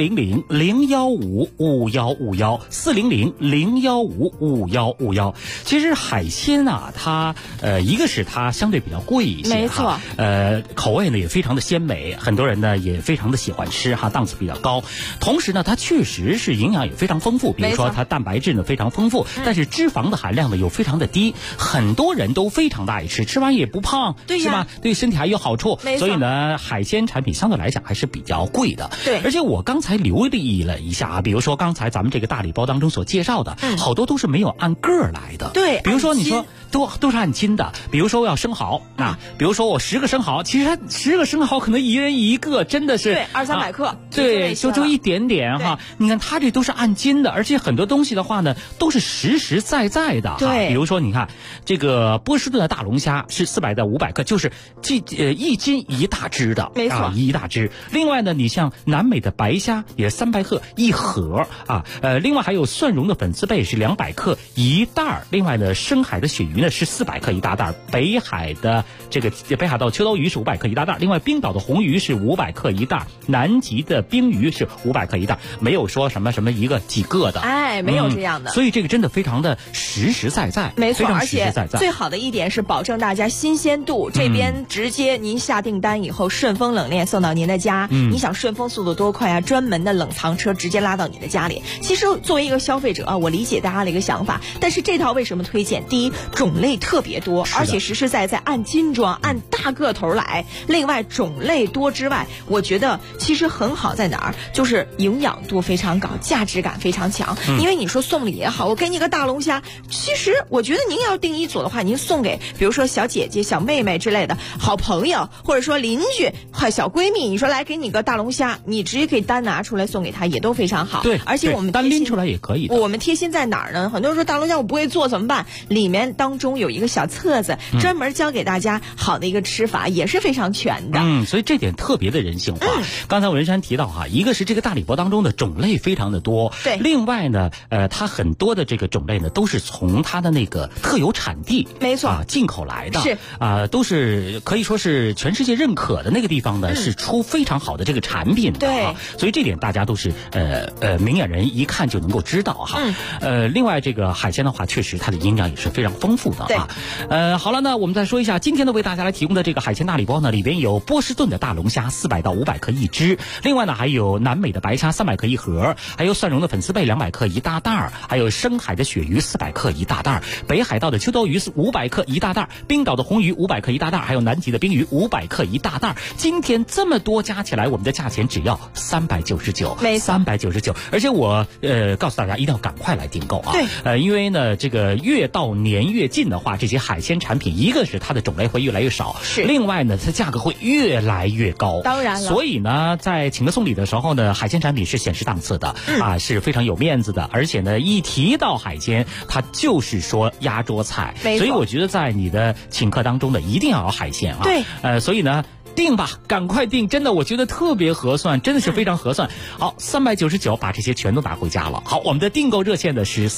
400-015-5151，400-015-5151。其实海鲜啊，它一个是它相对比较贵一些， 没错， 口味呢也非常的鲜美，很多人呢也非常的喜欢吃哈，档次比较高。同时呢，它确实是营养也非常丰富，比如说它蛋白质呢非常丰富，但是脂肪的含量呢又非常的低，很多人都非常的爱吃，吃完也不胖， 对呀， 是吧？对身体还有好处，所以呢，海鲜产品相对来讲还是比较贵的。 对， 而且我刚才留意了一下啊，比如说刚才咱们这个大礼包当中所介绍的，好多都是没有按个儿来的。 对， 比如说你说都是按斤的，比如说我要生蚝啊，比如说我10个生蚝，其实它10个生蚝可能一人一个，真的是对200-300克， 对，就一点点哈。你看它这都是按斤的，而且很多东西的话呢，都是实实在在的。 对， 比如说你看这个波士顿的大龙虾是400到500克，就是1斤1大只的， 没错 ，1大只。另外呢，你像南美的白虾也是300克1盒啊，另外还有蒜蓉的粉丝贝是200克1袋，另外呢，深海的鳕鱼呢是400克1大袋，北海的这个北海道秋刀鱼是500克1大袋，另外冰岛的红鱼是500克1袋，南极的冰鱼是500克1袋，没有说什么一个几个的， 没有这样的。 所以这个真的非常的实实在在， 没错， 而且最好的一点是保证大家新鲜度，这边直接您下订单以后顺丰冷链送到您的家，你想顺丰速度多快啊？专门的冷藏车直接拉到你的家里。其实作为一个消费者啊，我理解大家的一个想法，但是这套为什么推荐？第一，种类特别多，而且实实在在按斤装，按大个头来。另外种类多之外，我觉得其实很好在哪儿？就是营养度非常高，价值感非常强。因为你说送礼也好，我给你个大龙虾，其实我觉得您要订一组的话，您送给比如说小姐姐、小妹妹之类的好朋友，或者说邻居、小闺蜜，你说来给你个大龙虾，你直接可以单拿出来送给她，也都非常好。 对， 而且我们单拎出来也可以的。 我们贴心在哪儿呢？很多人说大龙虾我不会做怎么办？里面当中有一个小册子，专门教给大家好的一个吃法，也是非常全的。 所以这点特别的人性化。刚才文山提到哈，一个是这个大礼包当中的种类非常的多， 对。 另外呢，它很多的这个种类呢，都是从它的那个特有产地， 没错， 进口来的， 是都是可以说是全世界认可的那个地方呢，是出非常好的这个产品的， 对。 所以这点大家都是明眼人一看就能够知道哈。另外这个海鲜的话，确实它的营养也是非常丰富的啊。好了，那我们再说一下今天呢为大家来提供的这个海鲜大礼包呢，里边有波士顿的大龙虾400到500克1只，另外呢还有南美的白虾300克1盒，还有蒜蓉的粉丝贝200克1大袋，还有深海的鳕鱼400克1大袋，北海道的秋刀鱼500克1大袋，冰岛的红鱼500克1大袋，还有南极的冰鱼500克1大袋。今天这么多加起来，我们的价钱只要399， 没错 ，399。而且我告诉大家一定要赶快来订购啊！ 对， 因为呢这个越到年越近近的话，这些海鲜产品，一个是它的种类会越来越少，另外呢，它价格会越来越高。 当然了， 所以呢，在请客送礼的时候呢，海鲜产品是显示档次的，是非常有面子的，而且呢，一提到海鲜，它就是说压桌菜。所以我觉得在你的请客当中呢，一定要有海鲜啊。 对， 所以呢。订吧，赶快订！真的，我觉得特别合算，真的是非常合算。好，399把这些全都拿回家了。好，我们的订购热线的是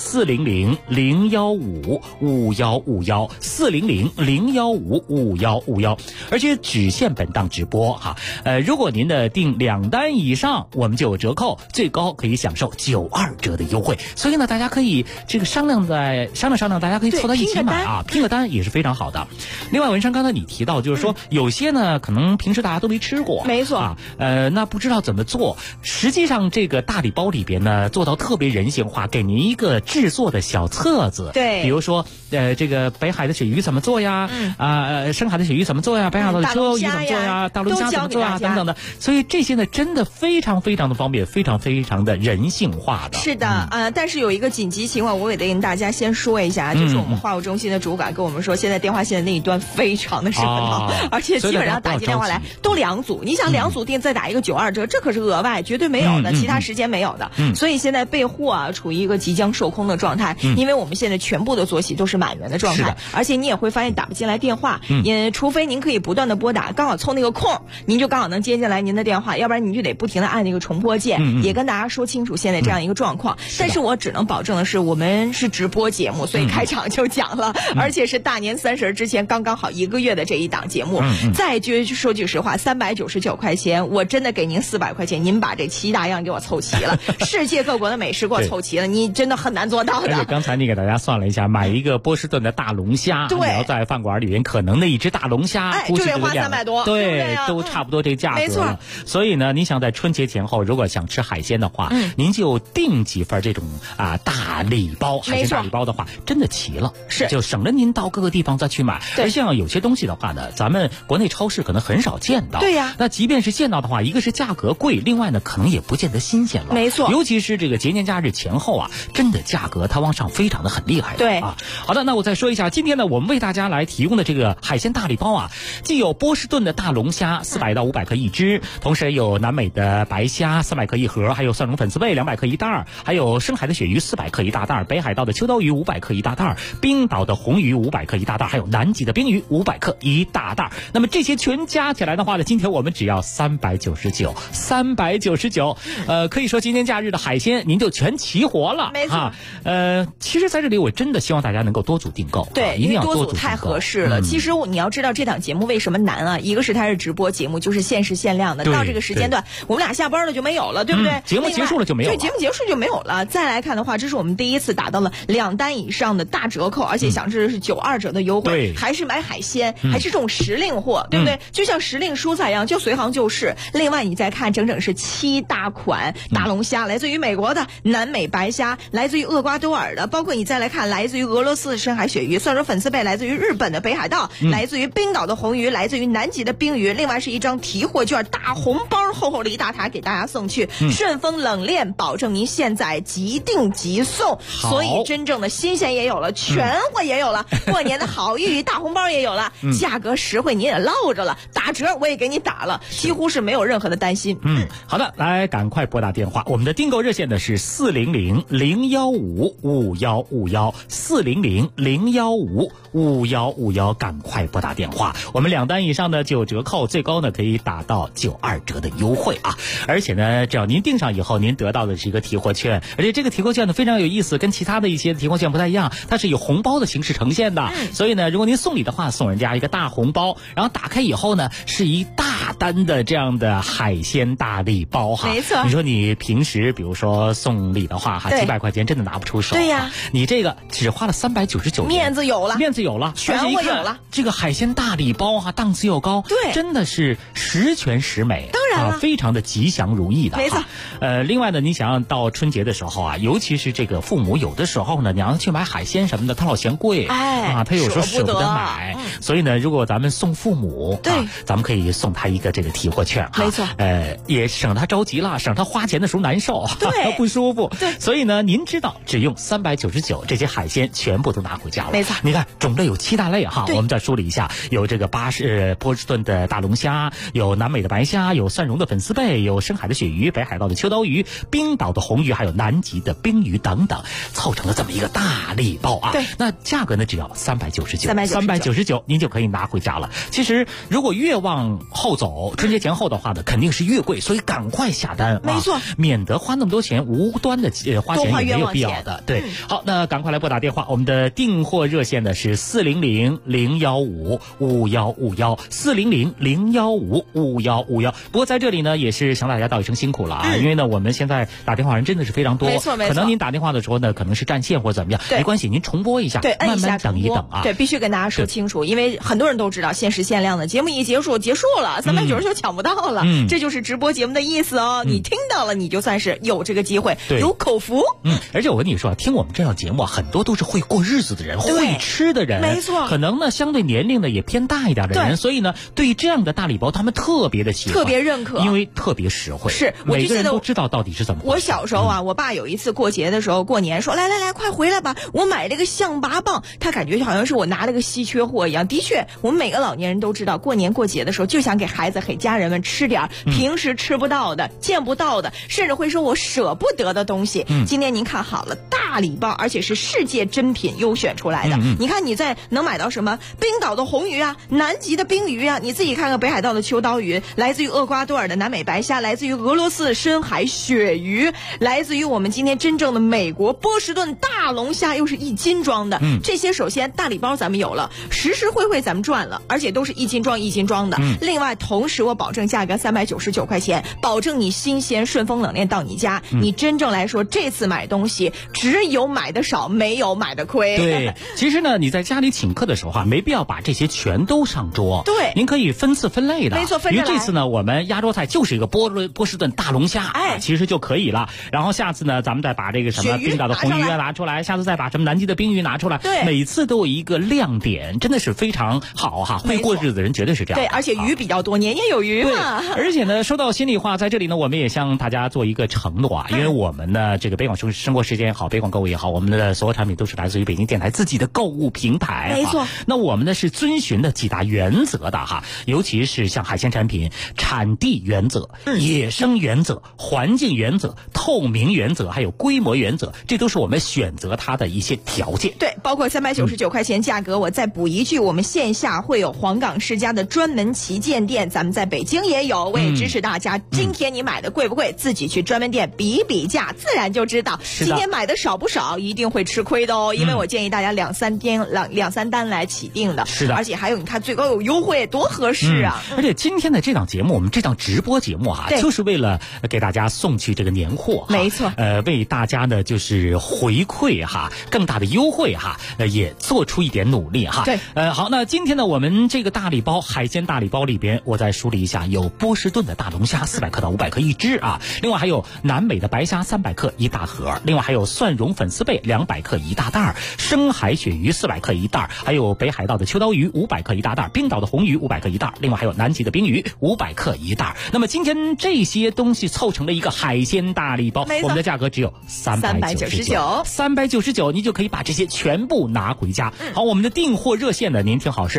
400-015-5151，400-015-5151，而且只限本档直播哈。如果您的订2单以上，我们就有折扣，最高可以享受92折的优惠。所以呢，大家可以这个商量，大家可以凑到一起买啊，拼个单也是非常好的。另外，文山刚才你提到，就是说有些呢可能平时大家都没吃过， 没错啊，那不知道怎么做。实际上，这个大礼包里边呢，做到特别人性化，给您一个制作的小册子。 对， 比如说，这个北海的鳕鱼怎么做呀？深海的鳕鱼怎么做呀？北海道的秋鱼怎么做呀？大龙虾怎么做呀？等等的。所以这些呢，真的非常非常的方便，非常非常的人性化的。 是的，但是有一个紧急情况，我也得跟大家先说一下，就是我们话务中心的主管跟我们说，现在电话线的那一端非常的热闹，而且基本上打起电话来都2组，你想2组订再打一个92折，这可是额外绝对没有的，其他时间没有的。所以现在备货啊处于一个即将售空的状态，因为我们现在全部的坐席都是满员的状态，而且你也会发现打不进来电话，除非您可以不断的拨打，刚好凑那个空，您就刚好能接进来您的电话，要不然您就得不停的按那个重拨键，也跟大家说清楚现在这样一个状况。但是我只能保证的是，我们是直播节目，所以开场就讲了，而且是大年30之前刚刚好1个月的这一档节目。再就说句实话，399块钱，我真的给您400块钱，您把这7大样给我凑齐了，世界各国的美食给我凑齐了，你真的很难做到的。 而且刚才你给大家算了一下，买一个波士顿的大龙虾，你要在饭馆里面，可能那一只大龙虾就得花300多， 对，都差不多这个价格了。没错。所以呢，你想在春节前后，如果想吃海鲜的话，您就订几份这种大礼包，海鲜大礼包的话，真的齐了，就省了您到各个地方再去买。而像有些东西的话呢，咱们国内超市可能很少见到。 对呀。 那即便是见到的话，一个是价格贵，另外呢，可能也不见得新鲜了。 没错。 尤其是这个节年假日前后啊，真的价格它往上飞涨的很厉害的。 对啊。好的，那我再说一下，今天呢，我们为大家来提供的这个海鲜大礼包啊，既有波士顿的大龙虾400到500克一只，同时有南美的白虾300克一盒，还有蒜蓉粉丝贝200克一袋，还有深海的鳕鱼400克一大袋，北海道的秋刀鱼500克一大袋，冰岛的红鱼500克一大袋，还有南极的冰鱼500克一大袋。那么这些全加起来的话呢，今天我们只要399，可以说今天假日的海鲜您就全齐活了。 没错。 其实在这里我真的希望大家能够多组订购， 对， 一定要多组太合适了。其实你要知道这档节目为什么难啊？一个是它是直播节目，就是限时限量的，到这个时间段我们俩下班了就没有了，对不对？ 节目结束了就没有了。 对，节目结束就没有了。再来看的话，这是我们第一次打到了2单以上的大折扣，而且享受的是92折的优惠，还是买海鲜，还是这种时令货，对不对？就像时令蔬菜一样，就随行就市。另外你再看，整整是7大款大龙虾，来自于美国的南美白虾，来自于厄瓜多尔的，包括你再来看来自于俄罗斯的深海鳕鱼，蒜蓉粉丝贝来自于日本的北海道，来自于冰岛的红鱼，来自于南极的冰鱼。另外是一张提货券大红包，厚厚的一大沓给大家送去，顺丰冷链保证您现在即订即送，所以真正的新鲜也有了，全货也有了，过年的好寓意大红包也有了，价格实惠你也落着了，打折我也给你打了，几乎是没有任何的担心。 好的，来赶快拨打电话，我们的订购热线呢是400-015-5151，400-015-5151，赶快拨打电话，我们2单以上呢就有折扣，最高呢可以打到92折的优惠啊！而且呢，只要您订上以后，您得到的是一个提货券，而且这个提货券呢非常有意思，跟其他的一些提货券不太一样，它是以红包的形式呈现的。所以呢，如果您送礼的话，送人家一个大红包，然后打开以后呢，是一大单的这样的海鲜大礼包哈。 没错。 你说你平时比如说送礼的话哈，几百块钱真的拿不出手。 对呀。 你这个只花了399元， 面子有了，全货有了。 这个海鲜大礼包哈，档次又高， 对， 真的是十全十美。 当然了， 非常的吉祥如意的。 没错。 另外呢，你想要到春节的时候啊，尤其是这个父母有的时候呢，你让他去买海鲜什么的，他老嫌贵，他有时候舍不得买。所以呢，如果咱们送父母， 对， 咱们可以送他一一个这个提货券哈。 没错。 也省他着急了，省他花钱的时候难受， 对， 不舒服。 对， 所以呢，您知道只用399，这些海鲜全部都拿回家了。 没错。 你看种类有7大类哈，我们再梳理一下，有这个波士顿的大龙虾，有南美的白虾，有蒜蓉的粉丝贝，有深海的鳕鱼，北海道的秋刀鱼，冰岛的红鱼，还有南极的冰鱼等等，凑成了这么一个大礼包啊。 对， 那价格呢只要399，您就可以拿回家了。其实如果越往后走，春节前后的话呢，肯定是越贵，所以赶快下单啊， 没错， 免得花那么多钱，无端的花钱也没有必要的。对，好，那赶快来拨打电话，我们的订货热线呢是400-015-5151，400-015-5151。不过在这里呢，也是向大家道一声辛苦了啊，因为呢，我们现在打电话人真的是非常多， 没错， 可能您打电话的时候呢，可能是占线或者怎么样，没关系，您重播一下， 对， 慢慢等一等啊。 对，必须跟大家说清楚，因为很多人都知道限时限量的节目一结束了，399抢不到了，这就是直播节目的意思哦。你听到了，你就算是有这个机会，有口福。 而且我跟你说，听我们这档节目啊，很多都是会过日子的人，会吃的人， 没错。 可能呢，相对年龄呢也偏大一点的人，所以呢，对于这样的大礼包，他们特别的喜欢， 特别认可， 因为特别实惠。 是， 每个人都知道到底是怎么回事。 我小时候啊，我爸有一次过节的时候，过年说来，快回来吧，我买了个象拔蚌，他感觉好像是我拿了个稀缺货一样。的确，我们每个老年人都知道，过年过节的时候就想给孩子给家人们吃点平时吃不到的、见不到的，甚至会说我舍不得的东西。今天您看好了，大礼包，而且是世界珍品优选出来的。你看你在能买到什么？冰岛的红鱼啊，南极的冰鱼啊，你自己看看北海道的秋刀鱼，来自于厄瓜多尔的南美白虾，来自于俄罗斯的深海鳕鱼，来自于我们今天真正的美国波士顿大龙虾，又是1斤装的。这些首先大礼包咱们有了，实惠咱们赚了，而且都是1斤装的。另外，同时我保证价格399块钱，保证你新鲜顺丰冷链到你家。你真正来说，这次买东西只有买的少，没有买的亏。 对，其实呢，你在家里请客的时候啊，没必要把这些全都上桌。 对， 您可以分次分类的。 没错，分着来。 因为这次呢，我们压桌菜就是一个波士顿大龙虾，其实就可以了。然后下次呢，咱们再把这个什么冰岛的红鱼拿出来，下次再把什么南极的冰鱼拿出来。 对， 每次都有一个亮点，真的是非常好哈。会过日子的人绝对是这样。 对，而且鱼比较多，年年有余嘛。 而且呢，说到心里话，在这里呢，我们也向大家做一个承诺啊，因为我们呢，这个北广生活时间也好，北广购物也好，我们的所有产品都是来自于北京电台自己的购物平台。 没错。 那我们呢是遵循的几大原则的哈，尤其是像海鲜产品，产地原则、野生原则、环境原则、透明原则，还有规模原则，这都是我们选择它的一些条件。 对，包括399块钱价格，我再补一句，我们线下会有黄冈世家的专门旗舰店，咱们在北京也有，我也支持大家。今天你买的贵不贵，自己去专门店比比价，自然就知道。今天买的少不少，一定会吃亏的哦。因为我建议大家两三单来起订的。 是的， 而且还有你看最高有优惠，多合适啊！ 而且今天的这档节目，我们这档直播节目啊，就是为了给大家送去这个年货。 没错。 为大家呢就是回馈哈，更大的优惠哈，也做出一点努力哈。 对。 好，那今天呢，我们这个大礼包海鲜大礼包里边，我再梳理一下，有波士顿的大龙虾400克到500克一只啊，另外还有南美的白虾300克一大盒，另外还有蒜蓉粉丝贝200克一大袋，深海鳕鱼400克一袋，还有北海道的秋刀鱼500克一大袋，冰岛的红鱼500克一袋，另外还有南极的冰鱼500克一袋。那么今天这些东西凑成了一个海鲜大礼包，我们的价格只有399，你就可以把这些全部拿回家。好，我们的订货热线呢，您听好是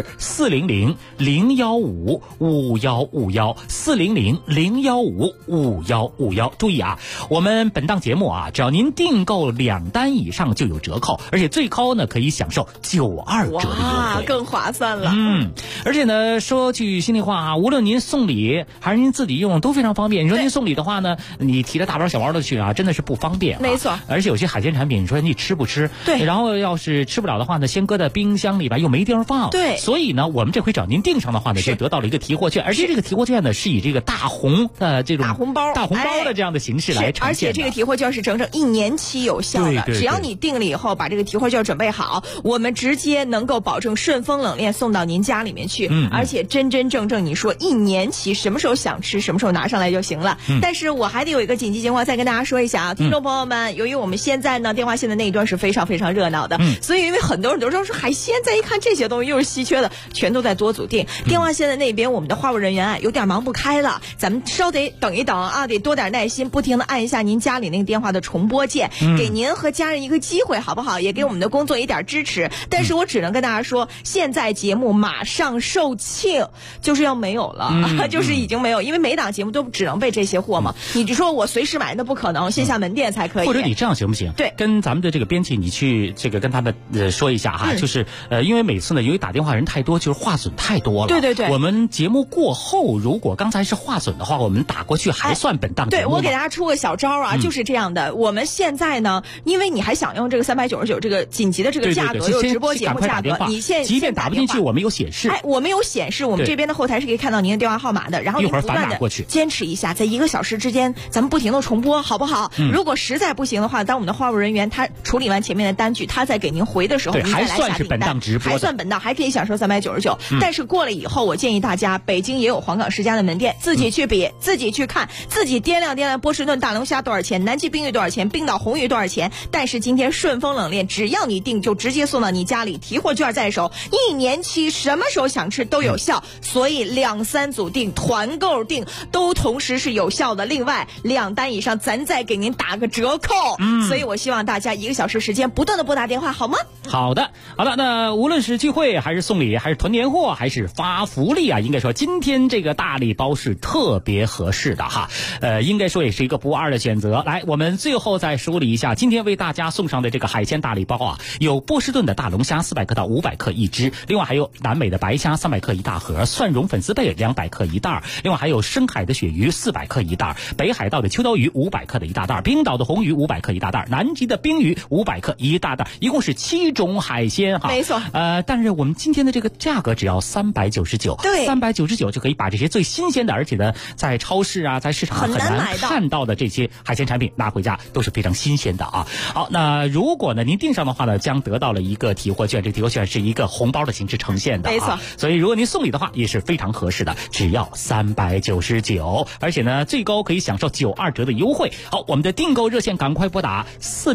400-015-5151，400-015-5151。注意啊，我们本档节目啊，只要您订购2单以上就有折扣，而且最高呢可以享受92折的优惠， 更划算了。 而且呢，说句心里话啊，无论您送礼还是您自己用都非常方便。你说您送礼的话呢，你提着大包小包的去啊，真的是不方便。 没错。 而且有些海鲜产品，你说你吃不吃？ 对。 然后要是吃不了的话呢，先搁在冰箱里吧，又没地方放。 对。 所以呢，我们这回找您订上的话呢，就得到了一个提货券，而且这个提货券呢是以这个大红的这种大红包的这样的形式来呈现的。 而且这个提货券是整整1年期有效的。 对。 只要你订了以后，把这个提货券准备好，我们直接能够保证顺丰冷链送到您家里面去。而且真真正正你说1年期，什么时候想吃什么时候拿上来就行了。但是我还得有一个紧急情况再跟大家说一下啊，听众朋友们，由于我们现在呢电话线的那一端是非常非常热闹的，所以因为很多人都说海鲜，再一看这些东西又是稀缺的，全都在多组订。电话线的那边我们的话话务人员啊有点忙不开了，咱们稍得等一等啊，得多点耐心，不停的按一下您家里那个电话的重播键，给您和家人一个机会，好不好？也给我们的工作一点支持。但是我只能跟大家说，现在节目马上售罄，就是要没有了，就是已经没有，因为每档节目都只能备这些货嘛。你就说我随时买，那不可能，线下门店才可以。 或者你这样行不行？ 对， 跟咱们的这个编辑，你去这个跟他们说一下哈，就是因为每次呢，由于打电话人太多，就是话损太多了。 对对对。 我们节目过后，如果刚才是话损的话，我们打过去还算本档节目。 对，我给大家出个小招啊，就是这样的。我们现在呢，因为你还想用这个399这个紧急的这个价格，有直播节目价格，你即便打不进去，我们有显示。 我们有显示，我们这边的后台是可以看到您的电话号码的。然后一会儿反打过去， 坚持一下，在1个小时之间，咱们不停的重播，好不好？如果实在不行的话，当我们的话务人员他处理完前面的单据，他再给您回的时候，您再来下订单， 还算是本档直播， 还算本档，还可以享受399。但是过了以后，我建议大家，北京也有黄冈世家的门店，自己去比，自己去看，自己掂量掂量波士顿大龙虾多少钱，南极冰鱼多少钱，冰岛红鱼多少钱。但是今天顺丰冷链，只要你订，就直接送到你家里，提货券在手，1年期，什么时候想吃都有效。所以2、3组订，团购订都同时是有效的。另外2单以上，咱再给您打个折扣。所以我希望大家1个小时时间不断的拨打电话，好吗？ 好的，好了，那无论是聚会还是送礼，还是囤年货，还是发福利啊，应该说今天这个大礼包是特别合适的哈。应该说也是一个不二的选择。来，我们最后再梳理一下今天为大家送上的这个海鲜大礼包啊，有波士顿的大龙虾400克到500克一只，另外还有南美的白虾300克一大盒，蒜蓉粉丝贝200克一袋，另外还有深海的鳕鱼400克一袋，北海道的秋刀鱼500克的一大袋，冰岛的红鱼500克一大袋，南极的冰鱼500克一大袋，一共是7种海鲜哈。 没错。 但是我们今天的这个价格只要399， 对 ，399就可以把这些最新鲜的，而且呢，在超市啊，在市场很难看到的这些海鲜产品拿回家都是非常新鲜的啊。好，那如果呢您订上的话呢，将得到了一个提货券，这个提货券是一个红包的形式呈现的， 没错。 所以如果您送礼的话，也是非常合适的，只要399，而且呢，最高可以享受92折的优惠。好，我们的订购热线赶快拨打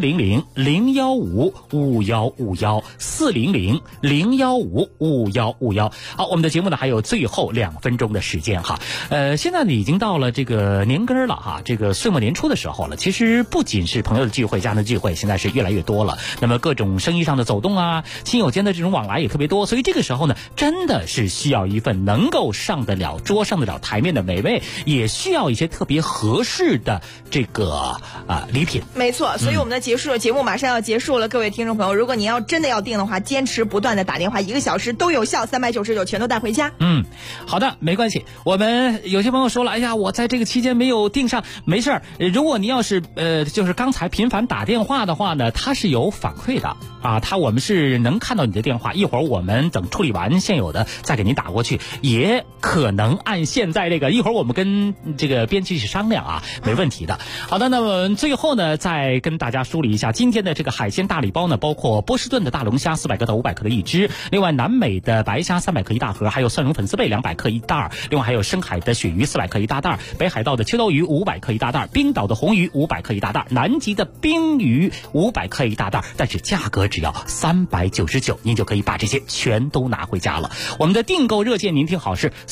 400-015-5151，400-015-5151。好，我们的节目呢还有最后2分钟的时间哈。现在呢已经到了这个年根了哈，这个岁末年初的时候了。其实不仅是朋友的聚会、家人的聚会，现在是越来越多了。那么各种生意上的走动啊，亲友间的这种往来也特别多，所以这个时候呢，真的是需要一份能够上得了桌、上得了台面的美味，也需要一些特别合适的这个礼品。 没错，所以我们的节目马上要结束了，各位听众朋友，如果您要真的要订的话，坚持不断的打电话，1个小时都有效，399全都带回家。 好的，没关系。我们有些朋友说了，哎呀，我在这个期间没有订上，没事儿。如果您要是就是刚才频繁打电话的话呢，它是有反馈的啊，我们是能看到你的电话，一会儿我们等处理完现有的再给您打过去，也可能按现在这个，一会儿我们跟这个编辑去商量啊，没问题的。好的，那么最后呢，再跟大家梳理一下今天的这个海鲜大礼包呢，包括波士顿的大龙虾400克到500克的一只，另外南美的白虾300克一大盒，还有蒜蓉粉丝贝200克一袋，另外还有深海的鳕鱼400克一大袋，北海道的秋刀鱼500克一大袋，冰岛的红鱼500克一大袋，南极的冰鱼500克一大袋，但是价格只要399，您就可以把这些全都拿回家了。我们的订购热线您听好是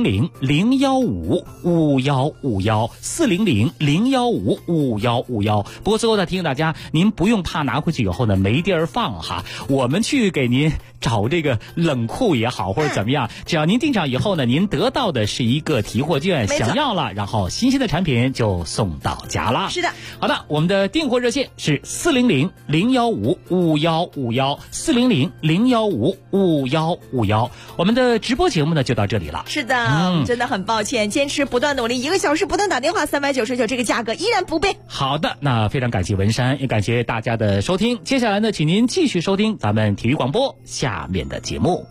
400-015-5151，400-015-5151。不过最后再提醒大家，您不用怕拿回去以后呢没地儿放哈，我们去给您找这个冷库也好或者怎么样，只要您订上以后呢，您得到的是一个提货券，想要了，然后新鲜的产品就送到家了。 是的。 好的，我们的订货热线是400-015-5151，400-015-5151。我们的直播节目呢就到这里了。 是的，真的很抱歉，坚持不断努力，1个小时不断打电话，399这个价格依然不变。 好的，那非常感谢文山，也感谢大家的收听。接下来呢，请您继续收听咱们体育广播下面的节目。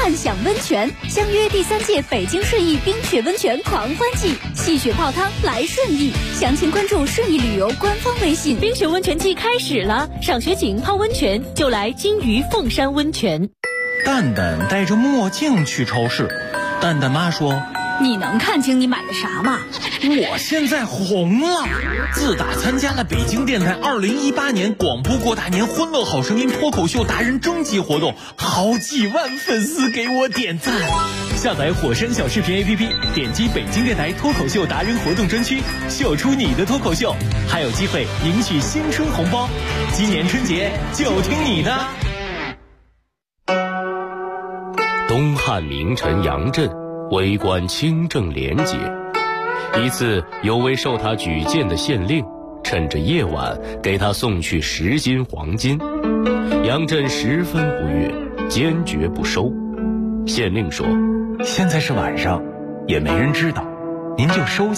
汉享温泉，相约第3届北京顺义冰雪温泉狂欢季，戏雪泡汤来顺义。详情关注顺义旅游官方微信。 冰雪温泉季开始了，赏雪景泡温泉就来金鱼凤山温泉。 蛋蛋戴着墨镜去超市，蛋蛋妈说：“ 你能看清你买的啥吗？ 我现在红了！自打参加了北京电台2018年广播过大年欢乐好声音脱口秀达人征集活动，好几万粉丝给我点赞。下载火山小视频 APP， 点击北京电台脱口秀达人活动专区，秀出你的脱口秀，还有机会赢取新春红包。今年春节就听你的。” 东汉名臣杨震为官清正廉洁，一次有位受他举荐的县令趁着夜晚给他送去10斤黄金，杨震十分不悦，坚决不收。县令说：“ 现在是晚上，也没人知道，您就收